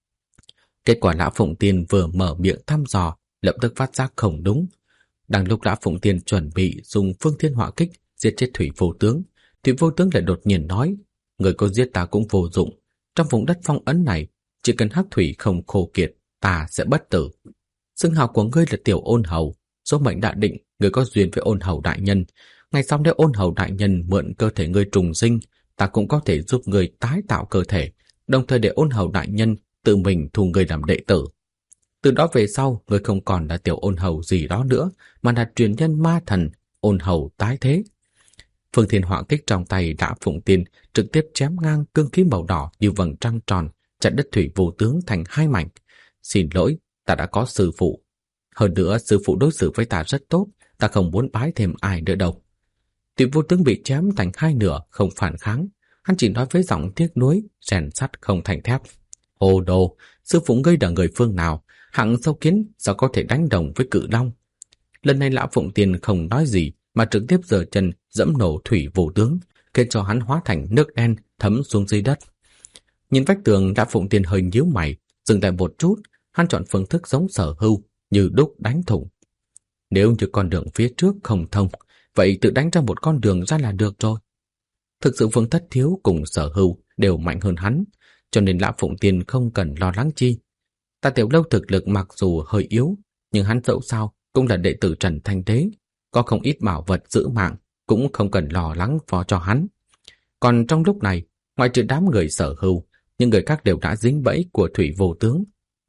Kết quả Lã Phụng Tiên vừa mở miệng thăm dò, lập tức phát giác không đúng. Đang lúc Lã Phụng Tiên chuẩn bị dùng phương thiên hỏa kích giết chết Thủy Vô Tướng, Thủy Vô Tướng lại đột nhiên nói, người có giết ta cũng vô dụng, trong vùng đất phong ấn này, chỉ cần hắc thủy không khô kiệt, ta sẽ bất tử. Xưng hào của ngươi là Tiểu Ôn Hầu, số mệnh đã định, ngươi có duyên với Ôn Hầu đại nhân. Ngày sau nếu Ôn Hầu đại nhân mượn cơ thể ngươi trùng sinh, ta cũng có thể giúp ngươi tái tạo cơ thể, đồng thời để Ôn Hầu đại nhân tự mình thu ngươi làm đệ tử. Từ đó về sau, ngươi không còn là Tiểu Ôn Hầu gì đó nữa, mà là truyền nhân ma thần, Ôn Hầu tái thế. Phương thiên hỏa kích trong tay Lã Phụng Tiên trực tiếp chém ngang cương khí màu đỏ như vầng trăng tròn, chặt đứt Thủy Vô Tướng thành hai mảnh. Xin lỗi, ta đã có sư phụ. Hơn nữa, sư phụ đối xử với ta rất tốt, ta không muốn bái thêm ai nữa đâu. Thủy Vô Tướng bị chém thành hai nửa, không phản kháng. Hắn chỉ nói với giọng tiếc nuối, rèn sắt không thành thép. Hồ đồ, sư phụ ngươi là người phương nào? Hạng sâu kiến sao có thể đánh đồng với cự long? Lần này Lã Phụng Tiên không nói gì, mà trực tiếp giơ chân dẫm nổ Thủy Vô Tướng, khiến cho hắn hóa thành nước đen thấm xuống dưới đất. Nhìn vách tường, Lã Phụng Tiên hơi nhíu mày, dừng lại một chút, hắn chọn phương thức giống Sở Hưu, như đúc đánh thủng. Nếu như con đường phía trước không thông, vậy tự đánh ra một con đường ra là được rồi. Thực sự Phương Thất Thiếu cùng Sở Hưu đều mạnh hơn hắn, cho nên Lã Phụng Tiên không cần lo lắng chi. Tạ Tiểu Lâu thực lực mặc dù hơi yếu, nhưng hắn dẫu sao cũng là đệ tử Trần Thanh Đế, có không ít bảo vật giữ mạng, cũng không cần lo lắng phó cho hắn. Còn trong lúc này, ngoại trừ đám người Sở Hưu, những người khác đều đã dính bẫy của Thủy Vô Tướng.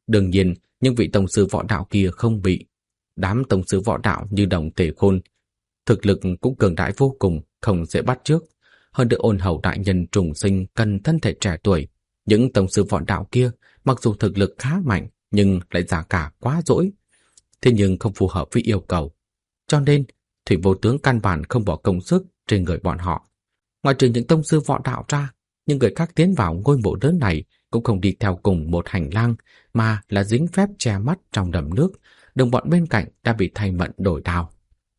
Đương nhiên, những vị tông sư võ đạo kia không bị. Đám tông sư võ đạo như Đồng Tề Khôn, thực lực cũng cường đại vô cùng, không dễ bắt chước. Hơn nữa Ôn Hầu đại nhân trùng sinh cần thân thể trẻ tuổi. Những tông sư võ đạo kia, mặc dù thực lực khá mạnh, nhưng lại già cả quá dỗi. Thế nhưng không phù hợp với yêu cầu. Cho nên, Thủy Vô Tướng căn bản không bỏ công sức trên người bọn họ. Ngoài trừ những tông sư võ đạo ra, những người khác tiến vào ngôi mộ lớn này cũng không đi theo cùng một hành lang, mà là dính phép che mắt trong đầm nước. Đồng bọn bên cạnh đã bị thay mận đổi đao.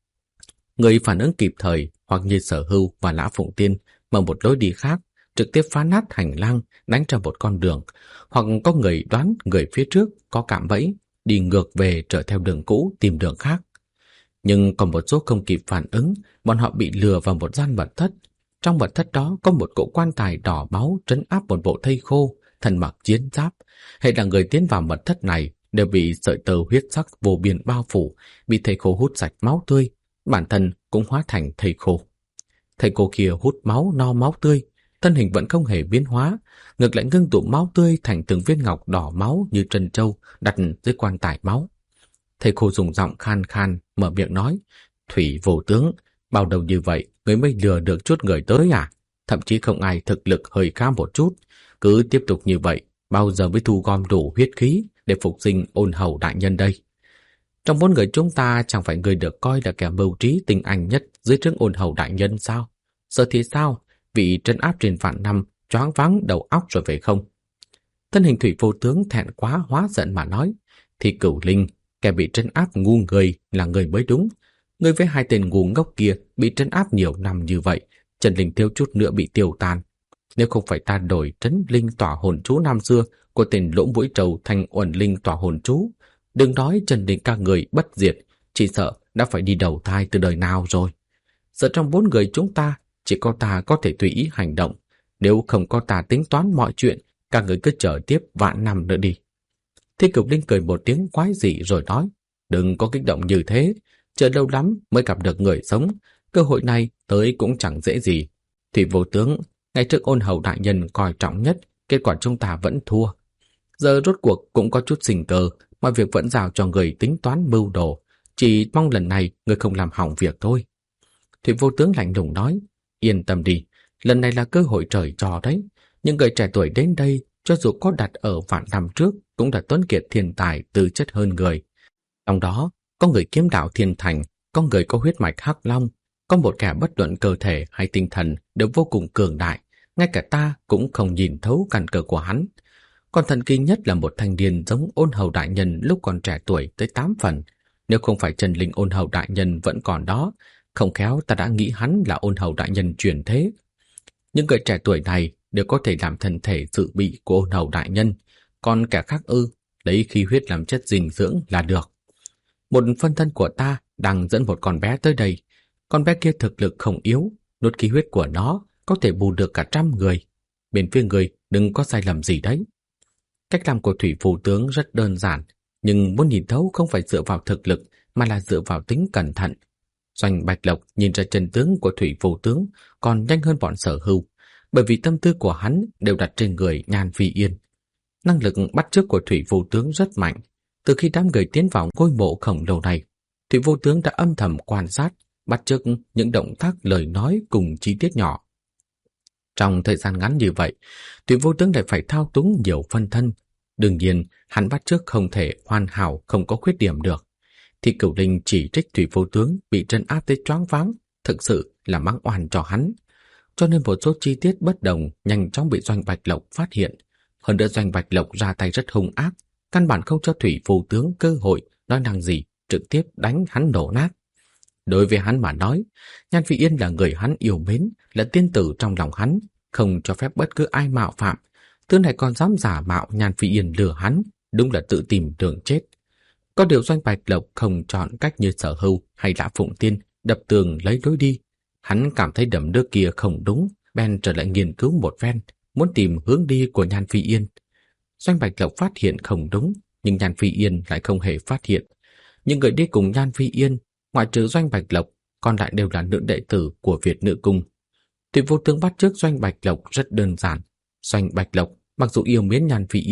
Người phản ứng kịp thời hoặc như Sở Hưu và Lã Phụng Tiên mở một lối đi khác, trực tiếp phá nát hành lang, đánh ra một con đường, hoặc có người đoán người phía trước có cạm bẫy, đi ngược về trở theo đường cũ tìm đường khác. Nhưng còn một số không kịp phản ứng, bọn họ bị lừa vào một gian mật thất. Trong mật thất đó có một cỗ quan tài đỏ máu trấn áp một bộ thây khô, thân mặc chiến giáp. Hệ là người tiến vào mật thất này đều bị sợi tơ huyết sắc vô biên bao phủ, bị thây khô hút sạch máu tươi, bản thân cũng hóa thành thây khô. Thây khô kia hút máu no máu tươi, thân hình vẫn không hề biến hóa, ngược lại ngưng tụ máu tươi thành từng viên ngọc đỏ máu như trân châu đặt dưới quan tài máu. Thầy khô dùng giọng khan khan mở miệng nói: Thủy Vô Tướng, bao đầu như vậy người mới lừa được chút người tới à? Thậm chí không ai thực lực hơi khá một chút. Cứ tiếp tục như vậy, bao giờ mới thu gom đủ huyết khí để phục sinh Ôn Hầu đại nhân đây? Trong 4 người chúng ta chẳng phải người được coi là kẻ mưu trí tinh anh nhất dưới trướng Ôn Hầu đại nhân sao? Giờ thì sao? Vị trấn áp trên vạn năm choáng váng đầu óc rồi phải không? Thân hình Thủy Vô Tướng thẹn quá hóa giận mà nói: Thì Cửu Linh, kẻ bị trấn áp ngu người là người mới đúng. Người với 2 tên ngu ngốc kia bị trấn áp nhiều năm như vậy, chân linh thiếu chút nữa bị tiêu tan. Nếu không phải ta đổi trấn linh tỏa hồn chú năm xưa của tên lỗ mũi trầu thành uẩn linh tỏa hồn chú, đừng nói chân linh các người bất diệt, chỉ sợ đã phải đi đầu thai từ đời nào rồi. Giờ trong 4 người chúng ta, chỉ có ta có thể tùy ý hành động. Nếu không có ta tính toán mọi chuyện, các người cứ chờ tiếp vạn năm nữa đi. Thi Cửu Linh cười một tiếng quái dị rồi nói: Đừng có kích động như thế, chờ lâu lắm mới gặp được người sống, cơ hội này tới cũng chẳng dễ gì. Thủy Vô Tướng, ngày trước Ôn Hầu đại nhân coi trọng nhất, kết quả chúng ta vẫn thua. Giờ rốt cuộc cũng có chút sinh cơ, mọi việc vẫn giao cho người tính toán mưu đồ, chỉ mong lần này người không làm hỏng việc thôi. Thủy Vô Tướng lạnh lùng nói: Yên tâm đi, lần này là cơ hội trời cho đấy. Những người trẻ tuổi đến đây, cho dù có đặt ở vạn năm trước, cũng là tuấn kiệt thiên tài tư chất hơn người. Trong đó, có người kiếm đạo thiên thành, có người có huyết mạch hắc long, có một kẻ bất luận cơ thể hay tinh thần đều vô cùng cường đại, ngay cả ta cũng không nhìn thấu căn cơ của hắn. Còn thần kỳ nhất là một thanh niên giống Ôn Hầu đại nhân lúc còn trẻ tuổi tới 8 phần. Nếu không phải chân linh Ôn Hầu đại nhân vẫn còn đó, không khéo ta đã nghĩ hắn là Ôn Hầu đại nhân chuyển thế. Những người trẻ tuổi này đều có thể làm thân thể dự bị của Ôn Hầu đại nhân, còn kẻ khác lấy khí huyết làm chất dinh dưỡng là được. Một phân thân của ta đang dẫn một con bé tới đây. Con bé kia thực lực không yếu, nuốt khí huyết của nó có thể bù được cả 100 người. Bên phía người đừng có sai lầm gì đấy. Cách làm của Thủy Vô Tướng rất đơn giản, nhưng muốn nhìn thấu không phải dựa vào thực lực mà là dựa vào tính cẩn thận. Doanh Bạch Lộc nhìn ra chân tướng của Thủy Vô Tướng còn nhanh hơn bọn Sở Hưu, bởi vì tâm tư của hắn đều đặt trên người Nhan Phi Yên. Năng lực bắt chước của Thủy Vô Tướng rất mạnh. Từ khi đám người tiến vào ngôi mộ khổng lồ này, Thủy Vô Tướng đã âm thầm quan sát, bắt chước những động tác, lời nói cùng chi tiết nhỏ. Trong thời gian ngắn như vậy, Thủy Vô Tướng lại phải thao túng nhiều phân thân. Đương nhiên, hắn bắt chước không thể hoàn hảo, không có khuyết điểm được. Thì Cửu Linh chỉ trích Thủy Vô Tướng bị trấn áp tới choáng váng, thực sự là mắng oan cho hắn. Cho nên một số chi tiết bất đồng nhanh chóng bị Doanh Bạch Lộc phát hiện. Hơn nữa Doanh Bạch Lộc ra tay rất hung ác, căn bản không cho Thủy Vô Tướng cơ hội nói năng gì, trực tiếp đánh hắn nổ nát. Đối với hắn mà nói, Nhan Phi Yên là người hắn yêu mến, là tiên tử trong lòng hắn, không cho phép bất cứ ai mạo phạm. Thứ này còn dám giả mạo Nhan Phi Yên lừa hắn, đúng là tự tìm đường chết. Có điều Doanh Bạch Lộc không chọn cách như Sở Hưu hay Lã Phụng Tiên đập tường lấy lối đi. Hắn cảm thấy đầm nước kia không đúng, bèn trở lại nghiên cứu một phen, muốn tìm hướng đi của Nhan Phi Yên. Doanh Bạch Lộc phát hiện không đúng, nhưng Nhan Phi Yên lại không hề phát hiện. Những người đi cùng Nhan Phi Yên, ngoại trừ Doanh Bạch Lộc, còn lại đều là nữ đệ tử của Việt Nữ Cung. Thủy Vô Tướng bắt chước Doanh Bạch Lộc rất đơn giản. Doanh Bạch Lộc mặc dù yêu mến Nhan Phi Yên,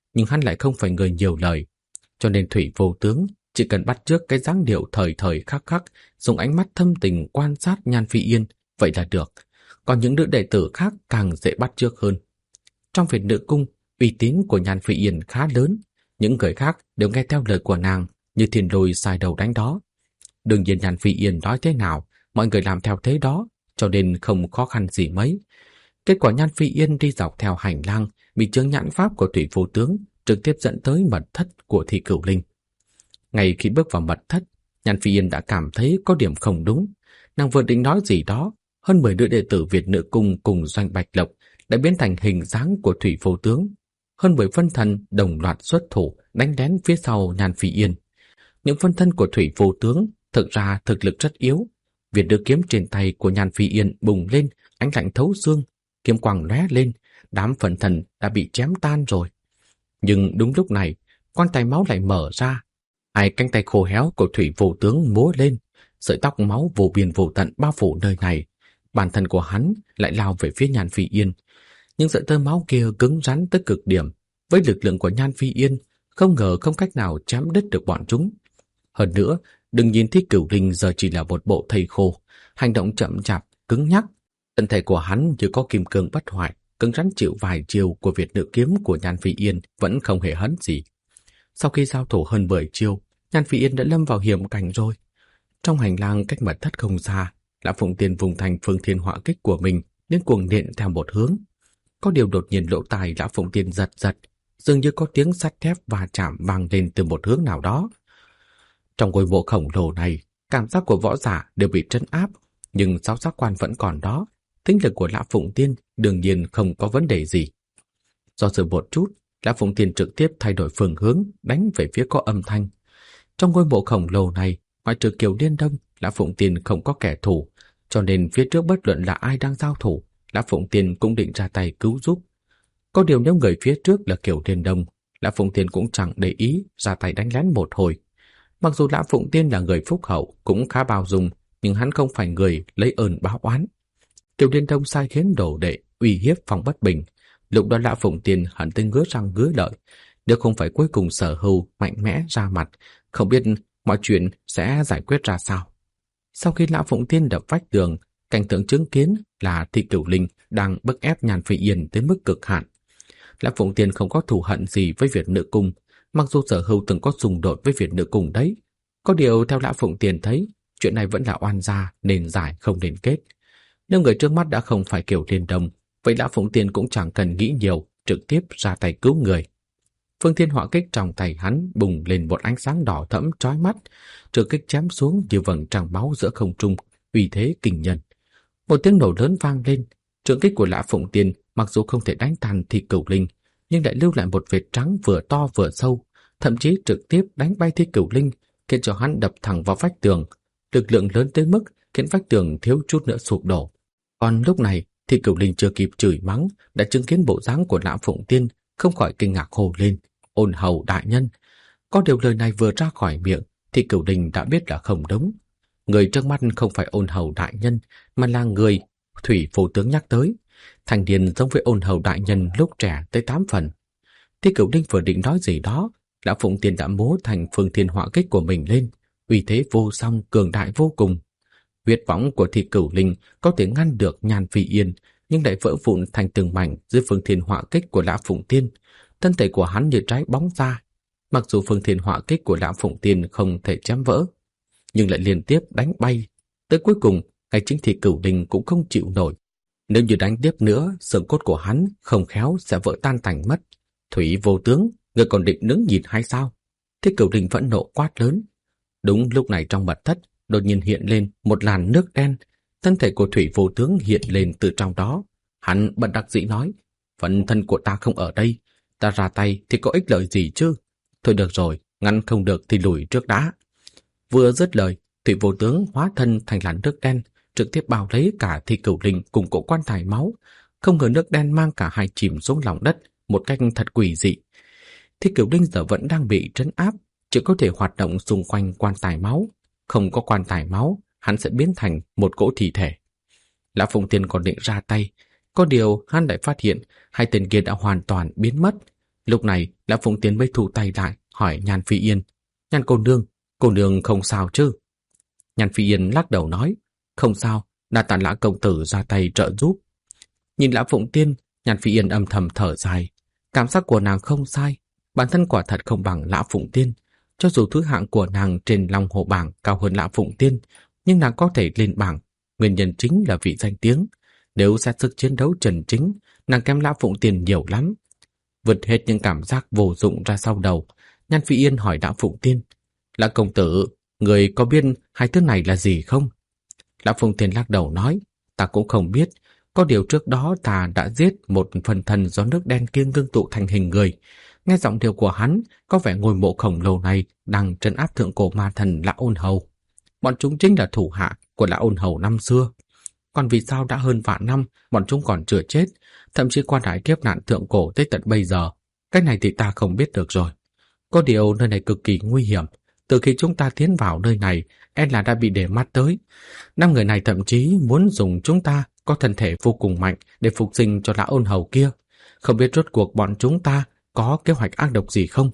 nhưng hắn lại không phải người nhiều lời, cho nên Thủy Vô Tướng chỉ cần bắt chước cái dáng điệu thời thời khắc khắc, dùng ánh mắt thâm tình quan sát Nhan Phi Yên, vậy là được. Còn những nữ đệ tử khác càng dễ bắt chước hơn. Trong Việt Nữ Cung, uy tín của Nhan Phi Yên khá lớn, những người khác đều nghe theo lời của nàng như thiên lôi sai đầu đánh đó. Đương nhiên Nhan Phi Yên nói thế nào, mọi người làm theo thế đó, cho nên không khó khăn gì mấy. Kết quả Nhan Phi Yên đi dọc theo hành lang, bị chướng nhãn pháp của Thủy Vô Tướng trực tiếp dẫn tới mật thất của Thị Cửu Linh. Ngay khi bước vào mật thất, Nhan Phi Yên đã cảm thấy có điểm không đúng. Nàng vừa định nói gì đó, hơn 10 nữ đệ tử Việt Nữ Cung cùng Doanh Bạch Lộc đã biến thành hình dáng của Thủy Vô Tướng. Hơn 10 phân thân đồng loạt xuất thủ đánh lén phía sau Nhan Phi Yên. Những phân thân của Thủy Vô Tướng thực ra thực lực rất yếu. Việt Nữ kiếm trên tay của Nhan Phi Yên bùng lên, ánh lạnh thấu xương, kiếm quang lóe lên, đám phân thân đã bị chém tan rồi. Nhưng đúng lúc này, quan tài máu lại mở ra. Hai cánh tay khô héo của Thủy Vô Tướng múa lên, sợi tóc máu vô biên vô tận bao phủ nơi này. Bản thân của hắn lại lao về phía Nhan Phi Yên. Nhưng sợi tơ máu kia cứng rắn tới cực điểm. Với lực lượng của Nhan Phi Yên, không ngờ không cách nào chém đứt được bọn chúng. Hơn nữa, đừng nhìn Thích Cửu Linh giờ chỉ là một bộ thây khô, hành động chậm chạp, cứng nhắc. Thân thể của hắn như có kim cương bất hoại, cứng rắn chịu vài chiêu của Việt Nữ kiếm của Nhan Phi Yên vẫn không hề hấn gì. Sau khi giao thủ hơn 10 chiêu, Nhan Phi Yên đã lâm vào hiểm cảnh rồi. Trong hành lang cách mật thất không xa, Lã Phụng Tiên vùng thành phương thiên họa kích của mình đến cuồng điện theo một hướng. Có điều đột nhiên lỗ tai Lã Phụng Tiên giật giật, dường như có tiếng sắt thép va chạm vang lên từ một hướng nào đó. Trong ngôi mộ khổng lồ này, cảm giác của võ giả đều bị trấn áp, nhưng sáu giác quan vẫn còn đó. Tinh lực của Lã Phụng Tiên đương nhiên không có vấn đề gì. Do dự một chút, Lã Phụng Tiên trực tiếp thay đổi phương hướng, đánh về phía có âm thanh. Trong ngôi mộ khổng lồ này, ngoại trừ Kiều Liên Đông, Lã Phụng Tiên không có kẻ thù, cho nên phía trước bất luận là ai đang giao thủ, Lã Phụng Tiên cũng định ra tay cứu giúp. Có điều nếu người phía trước là Kiều Liên Đông, Lã Phụng Tiên cũng chẳng để ý ra tay đánh lén một hồi. Mặc dù Lã Phụng Tiên là người phúc hậu, cũng khá bao dung, nhưng hắn không phải người lấy ơn báo oán. Kiều Liên Đông sai khiến đồ đệ uy hiếp Phong Bất Bình. Lúc đó Lã Phụng Tiên hận tới ngứa răng ngứa lợi. Nếu không phải cuối cùng Sở Hưu mạnh mẽ ra mặt, không biết mọi chuyện sẽ giải quyết ra sao. Sau khi Lã Phụng Tiên đập vách tường, cảnh tượng chứng kiến là Thị Cửu Linh đang bức ép Nhan Phi Yên tới mức cực hạn. Lã Phụng Tiên không có thù hận gì với Việt Nữ Cung, mặc dù Sở Hưu từng có xung đột với Việt Nữ Cung đấy. Có điều theo Lã Phụng Tiên thấy, chuyện này vẫn là oan gia, nên giải không nên kết. Nếu người trước mắt đã không phải Kiều Liên Đông, vậy Lã Phụng Tiên cũng chẳng cần nghĩ nhiều, trực tiếp ra tay cứu người. Phương thiên họa kích trong tay hắn bùng lên một ánh sáng đỏ thẫm chói mắt, trường kích chém xuống như vầng trăng máu giữa không trung, uy thế kinh nhân. Một tiếng nổ lớn vang lên, trường kích của Lã Phụng Tiên mặc dù không thể đánh tan Thị Cửu Linh, nhưng lại lưu lại một vệt trắng vừa to vừa sâu, thậm chí trực tiếp đánh bay Thị Cửu Linh, khiến cho hắn đập thẳng vào vách tường. Lực lượng lớn tới mức khiến vách tường thiếu chút nữa sụp đổ. Còn lúc này, Thị Cửu Linh chưa kịp chửi mắng, đã chứng kiến bộ dáng của Lã Phụng Tiên, không khỏi kinh ngạc hô lên: "Ôn hầu đại nhân!" Có điều lời này vừa ra khỏi miệng, Thị Cửu Linh đã biết là không đúng. Người trước mắt không phải Ôn hầu đại nhân, mà là người Thủy Vô Tướng nhắc tới. Thành niên giống với Ôn hầu đại nhân lúc trẻ tới 8 phần. Thị Cửu Linh vừa định nói gì đó, Lã Phụng Tiên đã múa thành phương thiên họa kích của mình lên, uy thế vô song cường đại vô cùng. Huyết võng của Thị Cửu Linh có thể ngăn được Nhan Phi Yên, nhưng lại vỡ vụn thành từng mảnh dưới phương thiên họa kích của Lã Phụng Tiên. Thân thể của hắn như trái bóng ra. Mặc dù phương thiên họa kích của Lã Phụng Tiên không thể chém vỡ, nhưng lại liên tiếp đánh bay. Tới cuối cùng, ngay chính Thị Cửu Linh cũng không chịu nổi. Nếu như đánh tiếp nữa, xương cốt của hắn không khéo sẽ vỡ tan tành mất. Thủy Vô Tướng, người còn định đứng nhìn hay sao? Thị Cửu Linh phẫn nộ quát lớn. Đúng lúc này trong mật thất đột nhiên hiện lên một làn nước đen. Thân thể của Thủy Vô Tướng hiện lên từ trong đó. Hắn bất đắc dĩ nói: "Phần thân của ta không ở đây, ta ra tay thì có ích lợi gì chứ? Thôi được rồi, ngăn không được thì lùi trước đã." Vừa dứt lời, Thủy Vô Tướng hóa thân thành làn nước đen, trực tiếp bao lấy cả Thị Cửu Linh cùng cỗ quan tài máu. Không ngờ nước đen mang cả hai chìm xuống lòng đất một cách thật quỷ dị. Thị Cửu Linh giờ vẫn đang bị trấn áp, chỉ có thể hoạt động xung quanh quan tài máu. Không có quan tài máu, hắn sẽ biến thành một cỗ thi thể. Lã Phụng Tiên còn định ra tay, có điều hắn lại phát hiện hai tên kia đã hoàn toàn biến mất. Lúc này Lã Phụng Tiên mới thu tay lại, hỏi Nhan Phi Yên: Nhan cô nương không sao chứ? Nhan Phi Yên lắc đầu nói: Không sao, đa tạ Lã công tử ra tay trợ giúp. Nhìn Lã Phụng Tiên, Nhan Phi Yên âm thầm thở dài. Cảm giác của nàng không sai, bản thân quả thật không bằng Lã Phụng Tiên. Cho dù thứ hạng của nàng trên Long Hồ bảng cao hơn Lã Phụng Tiên, nhưng nàng có thể lên bảng, nguyên nhân chính là vị danh tiếng. Nếu xét sức chiến đấu chân chính, nàng kém Lã Phụng Tiên nhiều lắm. Vượt hết những cảm giác vô dụng ra sau đầu, Nhan Phi Yên hỏi Lã Phụng Tiên: Lã công tử, người có biết hai thứ này là gì không? Lã Phụng Tiên lắc đầu nói: Ta cũng không biết. Có điều trước đó ta đã giết một phần thần do nước đen kia ngưng tụ thành hình người. Nghe giọng điệu của hắn, có vẻ ngôi mộ khổng lồ này đang trấn áp thượng cổ ma thần Lã Ôn Hầu. Bọn chúng chính là thủ hạ của Lã Ôn Hầu năm xưa. Còn vì sao đã hơn vạn năm bọn chúng còn chưa chết, thậm chí qua đại kiếp nạn thượng cổ tới tận bây giờ? Cái này thì ta không biết được rồi. Có điều nơi này cực kỳ nguy hiểm. Từ khi chúng ta tiến vào nơi này, em là đã bị để mắt tới. 5 người này thậm chí muốn dùng chúng ta có thân thể vô cùng mạnh để phục sinh cho Lã Ôn Hầu kia. Không biết rốt cuộc bọn chúng ta có kế hoạch ác độc gì không?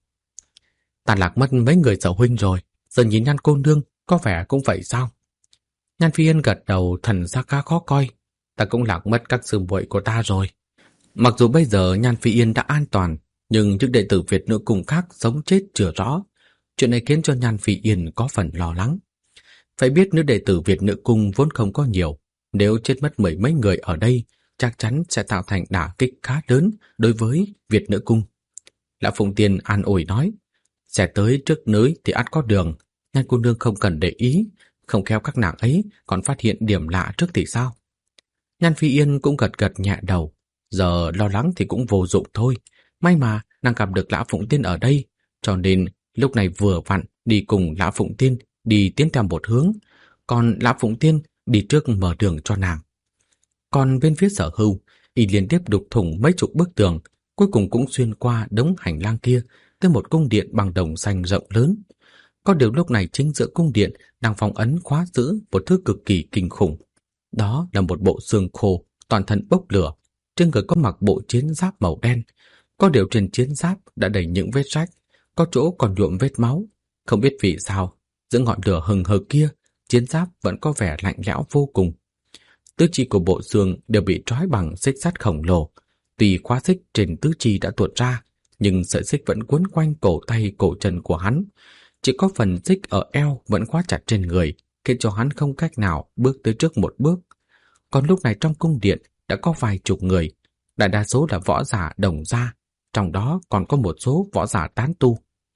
Ta lạc mất mấy người sở huynh rồi, giờ nhìn Nhan cô nương có vẻ cũng vậy sao? Nhan Phi Yên gật đầu, thần sắc khá khó coi. Ta cũng lạc mất các sư muội của ta rồi. Mặc dù bây giờ Nhan Phi Yên đã an toàn, nhưng những đệ tử Việt nữ cung khác sống chết chưa rõ. Chuyện này khiến cho Nhan Phi Yên có phần lo lắng. Phải biết nữ đệ tử Việt nữ cung vốn không có nhiều, nếu chết mất mười mấy người ở đây, chắc chắn sẽ tạo thành đả kích khá lớn đối với Việt nữ cung. Lã Phụng Tiên an ủi nói: Sẽ tới trước núi thì ắt có đường, Nhan cô nương không cần để ý, không khéo các nàng ấy còn phát hiện điểm lạ trước thì sao? Nhan Phi Yên cũng gật gật nhẹ đầu. Giờ lo lắng thì cũng vô dụng thôi. May mà nàng gặp được Lã Phụng Tiên ở đây, cho nên lúc này vừa vặn đi cùng Lã Phụng Tiên đi tiến theo một hướng, còn Lã Phụng Tiên đi trước mở đường cho nàng. Còn bên phía Sở Hưu, y liên tiếp đục thủng mấy chục bức tường, cuối cùng cũng xuyên qua đống hành lang kia tới một cung điện bằng đồng xanh rộng lớn. Có điều lúc này chính giữa cung điện đang phong ấn khóa giữ một thứ cực kỳ kinh khủng. Đó là một bộ xương khô, toàn thân bốc lửa, trên người có mặc bộ chiến giáp màu đen. Có điều trên chiến giáp đã đầy những vết rách, có chỗ còn nhuộm vết máu. Không biết vì sao, giữa ngọn lửa hừng hực kia, chiến giáp vẫn có vẻ lạnh lẽo vô cùng. Tứ chi của bộ xương đều bị trói bằng xích sắt khổng lồ. Tuy khóa xích trên tứ chi đã tuột ra, nhưng sợi xích vẫn quấn quanh cổ tay cổ chân của hắn. Chỉ có phần xích ở eo vẫn khóa chặt trên người, khiến cho hắn không cách nào bước tới trước một bước. Còn lúc này trong cung điện đã có vài chục người, đại đa số là võ giả đồng gia, trong đó còn có một số võ giả tán tu.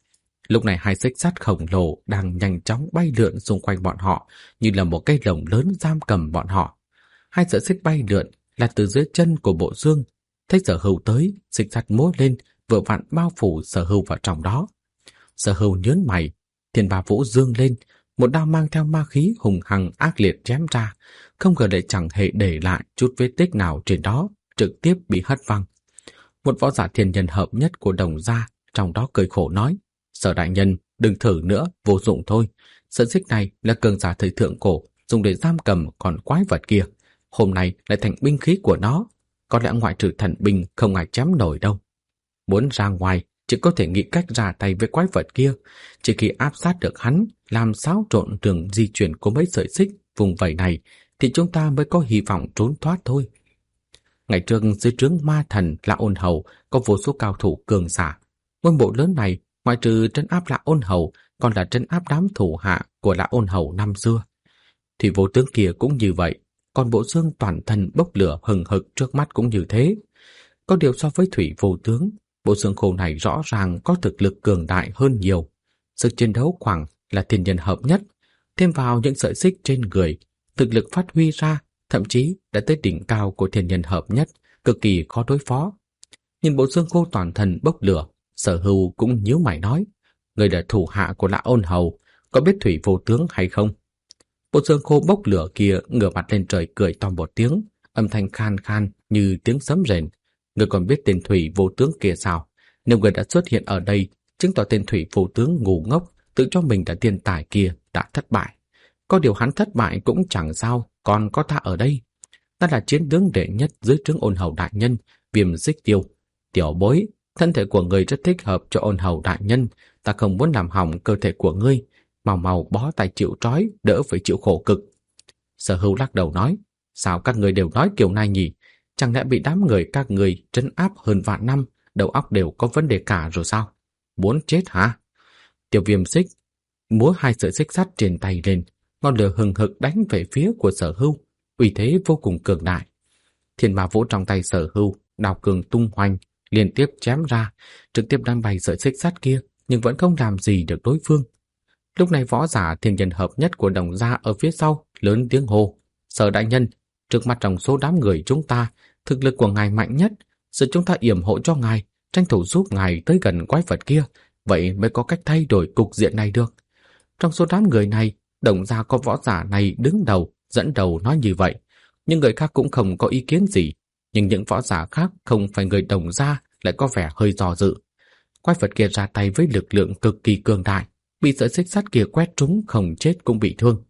Lúc này hai xích sắt khổng lồ đang nhanh chóng bay lượn xung quanh bọn họ, như là một cái lồng lớn giam cầm bọn họ. Hai sợi xích bay lượn là từ dưới chân của bộ xương. Thấy Sở Hưu tới, xích sắt múa lên, vừa vặn bao phủ Sở Hưu vào trong đó. Sở Hưu nhớn mày, Thiên Ba Vũ dương lên, một đao mang theo ma khí hùng hằng ác liệt chém ra, không ngờ lại chẳng hề để lại chút vết tích nào trên đó, trực tiếp bị hất văng. Một võ giả thiên nhân hợp nhất của đồng gia trong đó cười khổ nói: Sở đại nhân, đừng thử nữa, vô dụng thôi. Sợi xích này là cường giả thời thượng cổ dùng để giam cầm con quái vật kia, hôm nay lại thành binh khí của nó, có lẽ ngoại trừ thần binh không ai chém nổi đâu. Muốn ra ngoài chỉ có thể nghĩ cách ra tay với quái vật kia. Chỉ khi áp sát được hắn, làm xáo trộn đường di chuyển của mấy sợi xích vùng vẫy này, thì chúng ta mới có hy vọng trốn thoát thôi. Ngày trước dưới trướng ma thần Lã Ôn Hầu có vô số cao thủ cường giả. Ngôi mộ lớn này ngoại trừ trấn áp Lã Ôn Hầu còn là trấn áp đám thủ hạ của Lã Ôn Hầu năm xưa. Thì vô tướng kia cũng như vậy, còn bộ xương toàn thân bốc lửa hừng hực trước mắt cũng như thế. Có điều so với thủy vô tướng, bộ xương khô này rõ ràng có thực lực cường đại hơn nhiều. Sức chiến đấu khoảng là thiên nhân hợp nhất, thêm vào những sợi xích trên người, thực lực phát huy ra thậm chí đã tới đỉnh cao của thiên nhân hợp nhất, cực kỳ khó đối phó. Nhìn bộ xương khô toàn thân bốc lửa, Sở Hưu cũng nhíu mày nói: Người là thủ hạ của Lã Ôn Hầu, có biết thủy vô tướng hay không? Bộ xương khô bốc lửa kia ngửa mặt lên trời cười to một tiếng, âm thanh khan khan như tiếng sấm rền. Người còn biết tên thủy vô tướng kia sao? Nếu người đã xuất hiện ở đây, chứng tỏ tên thủy vô tướng ngu ngốc, tự cho mình là thiên tài kia đã thất bại. Có điều hắn thất bại cũng chẳng sao, còn có ta ở đây. Ta là chiến tướng đệ nhất dưới trướng Ôn Hầu đại nhân, Viêm Xích Tiêu. Tiểu bối, Thân thể của ngươi rất thích hợp cho Ôn Hầu đại nhân, ta không muốn làm hỏng cơ thể của ngươi, mau mau bó tay chịu trói, đỡ phải chịu khổ cực. Sở Hưu lắc đầu nói, sao các ngươi đều nói kiểu này nhỉ? Chẳng lẽ bị đám người các ngươi trấn áp hơn vạn năm, đầu óc đều có vấn đề cả rồi sao? Muốn chết hả? Tiểu Viêm Xích múa hai sợi xích sắt trên tay lên, ngọn lửa hừng hực đánh về phía của Sở Hưu, uy thế vô cùng cường đại. Thiên Ma Vũ trong tay Sở Hưu, đao cường tung hoành, liên tiếp chém ra, trực tiếp đánh bay sợi xích sắt kia, nhưng vẫn không làm gì được đối phương. Lúc này võ giả thiên nhân hợp nhất của Đồng gia ở phía sau lớn tiếng hô, Sở đại nhân, trước mặt trong số đám người chúng ta, thực lực của ngài mạnh nhất, sự chúng ta yểm hộ cho ngài, tranh thủ giúp ngài tới gần quái vật kia, vậy mới có cách thay đổi cục diện này được. Trong số đám người này, Đồng gia có võ giả này đứng đầu, dẫn đầu nói như vậy, nhưng người khác cũng không có ý kiến gì. Nhưng những võ giả khác không phải người Đồng gia lại có vẻ hơi do dự. Quái vật kia ra tay với lực lượng cực kỳ cường đại, bị sợi xích sắt kia quét trúng không chết cũng bị thương.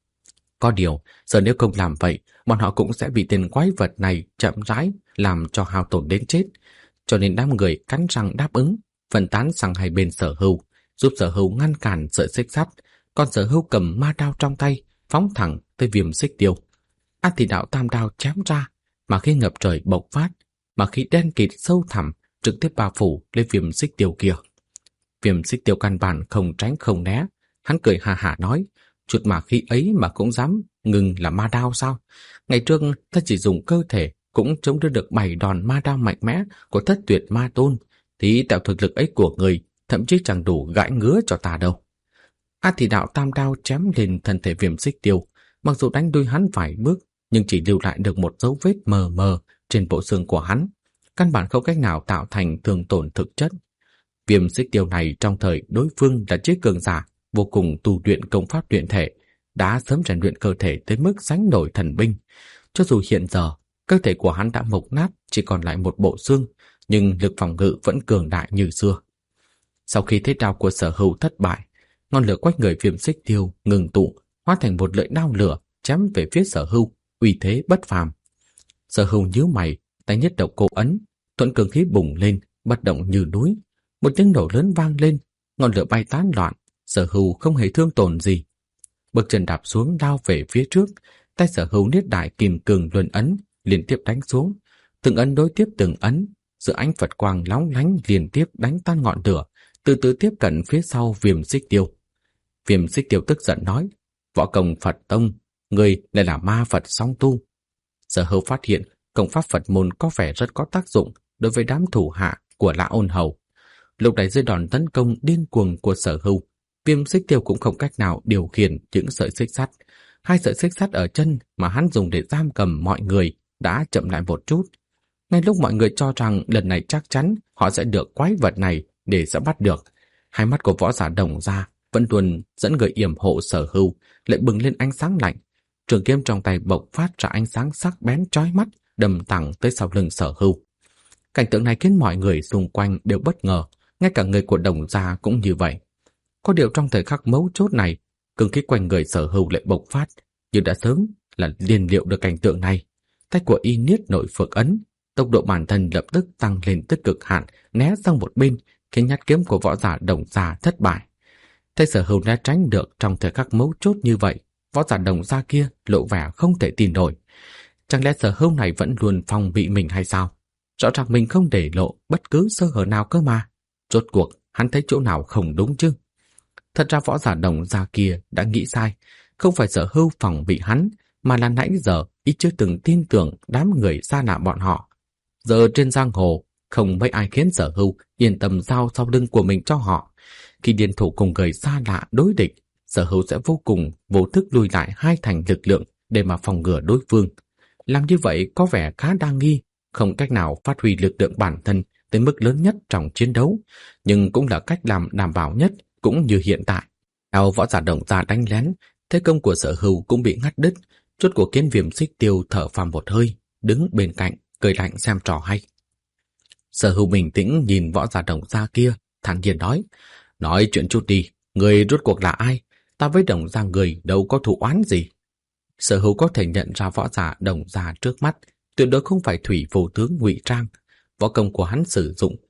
Có điều, giờ nếu không làm vậy, bọn họ cũng sẽ bị tên quái vật này chậm rãi làm cho hao tổn đến chết. Cho nên đám người cắn răng đáp ứng, phân tán sang hai bên Sở Hưu, giúp Sở Hưu ngăn cản sợi xích sắt. Còn Sở Hưu cầm ma đao trong tay, phóng thẳng tới Viêm Xích Tiêu. An Thị Đạo tam đao chém ra, mà khi ngập trời bộc phát, mà khi đen kịt sâu thẳm trực tiếp bao phủ lên Viêm Xích Tiêu kia. Viêm Xích Tiêu căn bản không tránh không né, hắn cười hà hả nói, chút mà khi ấy mà cũng dám ngừng là ma đao sao? Ngày trước ta chỉ dùng cơ thể cũng chống đỡ được 7 đòn ma đao mạnh mẽ của Thất Tuyệt Ma Tôn, thì tạo thực lực ấy của người thậm chí chẳng đủ gãi ngứa cho ta đâu. An Thị Đạo tam đao chém lên thân thể Viêm Xích Tiêu, mặc dù đánh đuôi hắn vài bước, nhưng chỉ lưu lại được một dấu vết mờ mờ trên bộ xương của hắn, căn bản không cách nào tạo thành thương tổn thực chất. Viêm Xích Tiêu này trong thời đối phương là chiếc cường giả vô cùng tu luyện công pháp luyện thể, đã sớm rèn luyện cơ thể tới mức sánh nổi thần binh. Cho dù hiện giờ cơ thể của hắn đã mục nát, chỉ còn lại một bộ xương, nhưng lực phòng ngự vẫn cường đại như xưa. Sau khi thế đao của Sở Hưu thất bại, ngọn lửa quanh người Viêm Xích Tiêu ngừng tụ, hóa thành một lưỡi đao lửa chém về phía Sở Hưu, uy thế bất phàm. Sở Hưu nhíu mày, tay nhất độc cô ấn, thuận cường khí bùng lên, bất động như núi. Một tiếng nổ lớn vang lên, ngọn lửa bay tán loạn, Sở Hưu không hề thương tổn gì. Bước chân đạp xuống đao về phía trước, tay Sở Hưu niết đại kim cường luân ấn, liên tiếp đánh xuống, từng ấn đối tiếp từng ấn, giữa ánh Phật quang lóng lánh liên tiếp đánh tan ngọn lửa, từ từ tiếp cận phía sau Viêm Xích Tiêu. Viêm Xích Tiêu tức giận nói, võ công Phật tông, người lại là ma Phật song tu. Sở Hưu phát hiện công pháp Phật môn có vẻ rất có tác dụng đối với đám thủ hạ của Lã Ôn Hầu. Lúc này dưới đòn tấn công điên cuồng của Sở Hưu, Viêm Xích Tiêu cũng không cách nào điều khiển những sợi xích sắt. Hai sợi xích sắt ở chân mà hắn dùng để giam cầm mọi người đã chậm lại một chút. Ngay lúc mọi người cho rằng lần này chắc chắn họ sẽ được quái vật này để sẽ bắt được, hai mắt của võ giả Đồng gia vẫn luôn dẫn người yểm hộ Sở Hưu lại bừng lên ánh sáng lạnh. Trường kiếm trong tay bộc phát ra ánh sáng sắc bén chói mắt, đâm thẳng tới sau lưng Sở Hưu. Cảnh tượng này khiến mọi người xung quanh đều bất ngờ, ngay cả người của Đồng gia cũng như vậy. Có điều trong thời khắc mấu chốt này, cương khí quanh người Sở Hưu lại bộc phát, nhưng đã sớm là liên liệu được cảnh tượng này. Tay của y niết nội phược ấn, tốc độ bản thân lập tức tăng lên tới cực hạn, né sang một bên, khiến nhát kiếm của võ giả Đồng gia thất bại. Thấy Sở Hưu đã tránh được trong thời khắc mấu chốt như vậy, võ giả Đồng gia kia lộ vẻ không thể tin nổi. Chẳng lẽ Sở Hưu này vẫn luôn phòng bị mình hay sao? Rõ ràng mình không để lộ bất cứ sơ hở nào cơ mà. Rốt cuộc hắn thấy chỗ nào không đúng chứ? Thật ra võ giả Đồng gia kia đã nghĩ sai, không phải Sở Hưu phòng bị hắn, mà là nãy giờ y chưa từng tin tưởng đám người xa lạ bọn họ. Giờ trên giang hồ, không mấy ai khiến Sở Hưu yên tâm giao sau lưng của mình cho họ. Khi điên thủ cùng người xa lạ đối địch, Sở Hưu sẽ vô cùng vô thức lùi lại hai thành lực lượng để mà phòng ngừa đối phương. Làm như vậy có vẻ khá đa nghi, không cách nào phát huy lực lượng bản thân tới mức lớn nhất trong chiến đấu, nhưng cũng là cách làm đảm bảo nhất, cũng như hiện tại. Theo võ giả Đồng gia đánh lén, thế công của Sở Hưu cũng bị ngắt đứt, chốt của kiến Viêm Xích Tiêu thở phào một hơi, đứng bên cạnh cười lạnh xem trò hay. Sở Hưu bình tĩnh nhìn võ giả Đồng gia kia, thản nhiên nói chuyện chút đi, người rốt cuộc là ai? Ta với Đồng gia người đâu có thù oán gì. Sở Hưu có thể nhận ra võ giả Đồng gia trước mắt tuyệt đối không phải thủy vô tướng ngụy trang. Võ công của hắn sử dụng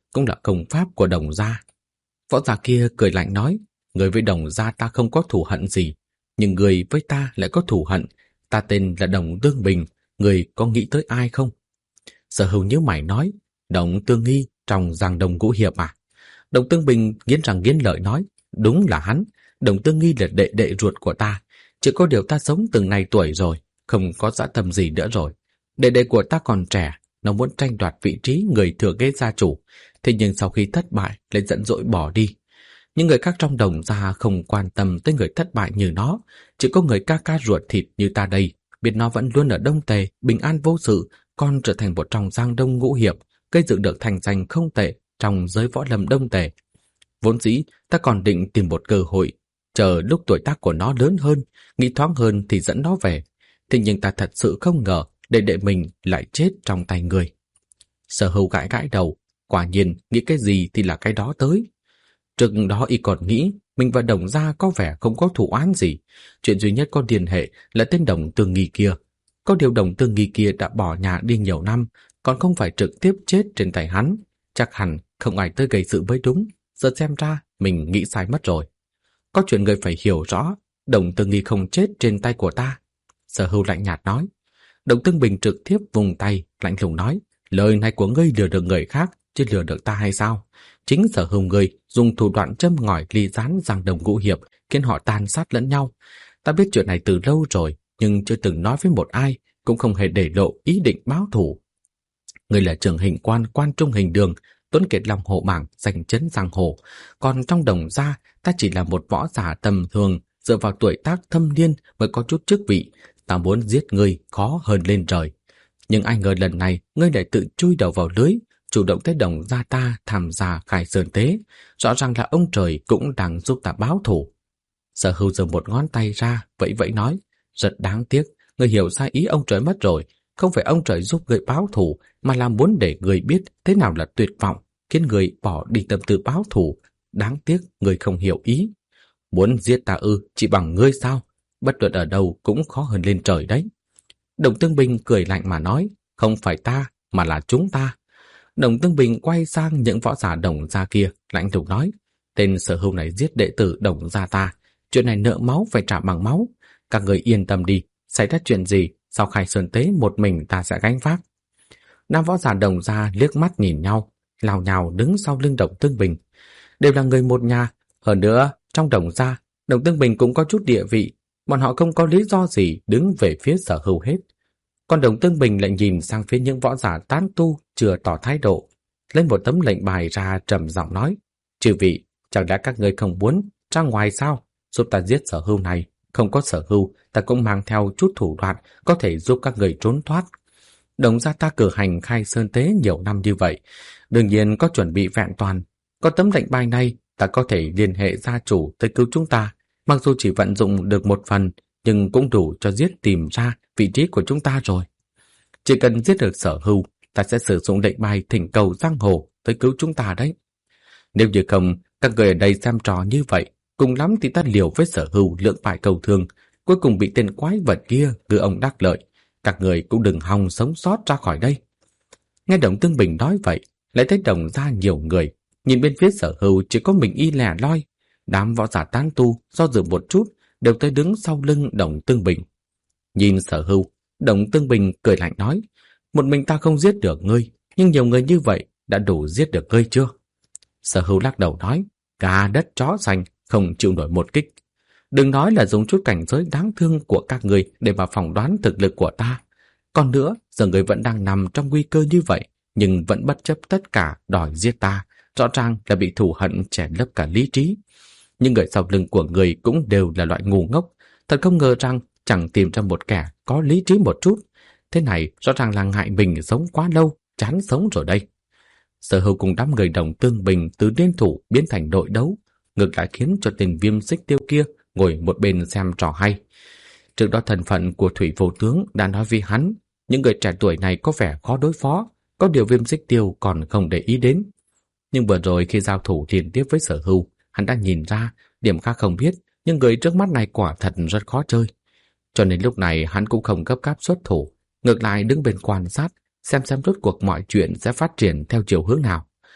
cũng là công pháp của Đồng gia. Võ giả kia cười lạnh nói, người với Đồng gia ta không có thù hận gì, nhưng người với ta lại có thù hận. Ta tên là Đồng Tương Bình, người có nghĩ tới ai không? Sở Hưu nhíu mày nói, Đồng Tương Nghi trong Giang Đông Ngũ Hiệp à? Đồng Tương Bình nghiến răng nghiến lợi nói, đúng là hắn. Đồng Tương Nghi là đệ đệ ruột của ta, chỉ có điều ta sống từng này tuổi rồi, không có dã tâm gì nữa rồi. Đệ đệ của ta còn trẻ, nó muốn tranh đoạt vị trí người thừa kế gia chủ, thế nhưng sau khi thất bại lại giận dỗi bỏ đi. Những người khác trong Đồng gia không quan tâm tới người thất bại như nó, chỉ có người ca ca ruột thịt như ta đây, biết nó vẫn luôn ở Đông Tề, bình an vô sự, còn trở thành một trong Giang Đông Ngũ Hiệp, gây dựng được thành danh không tệ trong giới võ lâm Đông Tề. Vốn dĩ ta còn định tìm một cơ hội, chờ lúc tuổi tác của nó lớn hơn, nghĩ thoáng hơn thì dẫn nó về. Thế nhưng ta thật sự không ngờ đệ đệ mình lại chết trong tay người. Sở Hưu gãi gãi đầu, quả nhiên nghĩ cái gì thì là cái đó tới. Trước đó y còn nghĩ mình và Đồng gia có vẻ không có thù oán gì, chuyện duy nhất có liên hệ là tên Đồng Tương Nghi kia. Có điều Đồng Tương Nghi kia đã bỏ nhà đi nhiều năm, còn không phải trực tiếp chết trên tay hắn, chắc hẳn không ai tới gây sự mới đúng. Giờ xem ra mình nghĩ sai mất rồi. Có chuyện người phải hiểu rõ, Đồng Tương Nghi không chết trên tay của ta. Sở Hưu lạnh nhạt nói. Đồng Tương Bình trực tiếp vùng tay, lạnh lùng nói, lời này của ngươi lừa được người khác, chứ lừa được ta hay sao? Chính Sở Hưu ngươi dùng thủ đoạn châm ngòi ly gián Giang Đông Ngũ Hiệp, khiến họ tàn sát lẫn nhau. Ta biết chuyện này từ lâu rồi, nhưng chưa từng nói với một ai, cũng không hề để lộ ý định báo thù. Ngươi là trưởng hình quan, quan trung hình đường, Tuấn Kiệt Long Hổ Bảng, giành chấn giang hồ, còn trong Đồng gia ta chỉ là một võ giả tầm thường, dựa vào tuổi tác thâm niên mới có chút chức vị. Ta muốn giết ngươi khó hơn lên trời, nhưng ai ngờ lần này ngươi lại tự chui đầu vào lưới, chủ động tới Đồng gia ta tham gia khai sơn tế, rõ ràng là ông trời cũng đang giúp ta báo thù. Sở Hưu giơ một ngón tay ra, vẫy vẫy nói, rất đáng tiếc, ngươi hiểu sai ý ông trời mất rồi. Không phải ông trời giúp người báo thù, mà là muốn để người biết thế nào là tuyệt vọng, khiến người bỏ đi tâm tư báo thù. Đáng tiếc người không hiểu ý. Muốn giết ta ư, chỉ bằng ngươi sao? Bất luận ở đâu cũng khó hơn lên trời đấy. Đồng Tương Bình cười lạnh mà nói, không phải ta, mà là chúng ta. Đồng Tương Bình quay sang những võ giả Đồng gia kia, lạnh lùng nói, tên Sở Hưu này giết đệ tử Đồng gia ta, chuyện này nợ máu phải trả bằng máu. Các người yên tâm đi, xảy ra chuyện gì, sau khai sơn tế một mình ta sẽ gánh vác. Nam võ giả Đồng gia liếc mắt nhìn nhau, lào nhào đứng sau lưng Đồng Tương Bình. Đều là người một nhà, hơn nữa trong Đồng gia, Đồng Tương Bình cũng có chút địa vị, bọn họ không có lý do gì đứng về phía Sở Hưu hết. Còn Đồng Tương Bình lại nhìn sang phía những võ giả tán tu chưa tỏ thái độ, lấy một tấm lệnh bài ra trầm giọng nói, chư vị, chẳng lẽ các ngươi không muốn ra ngoài sao, giúp ta giết Sở Hưu này? Không có Sở Hưu, ta cũng mang theo chút thủ đoạn có thể giúp các người trốn thoát. Đồng gia ta cử hành khai sơn tế nhiều năm như vậy, đương nhiên có chuẩn bị vẹn toàn. Có tấm lệnh bài này, ta có thể liên hệ gia chủ tới cứu chúng ta. Mặc dù chỉ vận dụng được một phần, nhưng cũng đủ cho giết tìm ra vị trí của chúng ta rồi. Chỉ cần giết được Sở Hưu, ta sẽ sử dụng lệnh bài thỉnh cầu giang hồ tới cứu chúng ta đấy. Nếu như không, các người ở đây xem trò như vậy, cùng lắm thì ta liều với Sở Hưu lượng bại cầu thương, cuối cùng bị tên quái vật kia ngư ông đắc lợi. Các người cũng đừng hòng sống sót ra khỏi đây. Nghe Đồng Tương Bình nói vậy, lại thấy Đồng gia nhiều người, nhìn bên phía Sở Hưu chỉ có mình y lẻ loi. Đám võ giả tán tu do dự một chút đều tới đứng sau lưng Đồng Tương Bình. Nhìn Sở Hưu, Đồng Tương Bình cười lạnh nói, một mình ta không giết được ngươi, nhưng nhiều người như vậy đã đủ giết được ngươi chưa? Sở Hưu lắc đầu nói, gà đất chó xanh không chịu nổi một kích. Đừng nói là dùng chút cảnh giới đáng thương của các người để mà phỏng đoán thực lực của ta. Còn nữa, giờ người vẫn đang nằm trong nguy cơ như vậy, nhưng vẫn bất chấp tất cả đòi giết ta, rõ ràng là bị thù hận che lấp cả lý trí. Nhưng người sau lưng của người cũng đều là loại ngu ngốc, thật không ngờ rằng chẳng tìm ra một kẻ có lý trí một chút. Thế này rõ ràng là ngại mình sống quá lâu, chán sống rồi đây. Sở Hưu cùng đám người Đồng Tương Bình từ liên thủ biến thành đội đấu, ngược lại khiến cho tên Viêm Xích Tiêu kia ngồi một bên xem trò hay. Trước đó thân phận của Thủy Vô Tướng đã nói với hắn, những người trẻ tuổi này có vẻ khó đối phó, có điều Viêm Xích Tiêu còn không để ý đến. Nhưng vừa rồi khi giao thủ liên tiếp với Sở Hưu, hắn đã nhìn ra, điểm khác không biết, nhưng người trước mắt này quả thật rất khó chơi. Cho nên lúc này hắn cũng không gấp gáp xuất thủ, ngược lại đứng bên quan sát, xem rốt cuộc mọi chuyện sẽ phát triển theo chiều hướng nào.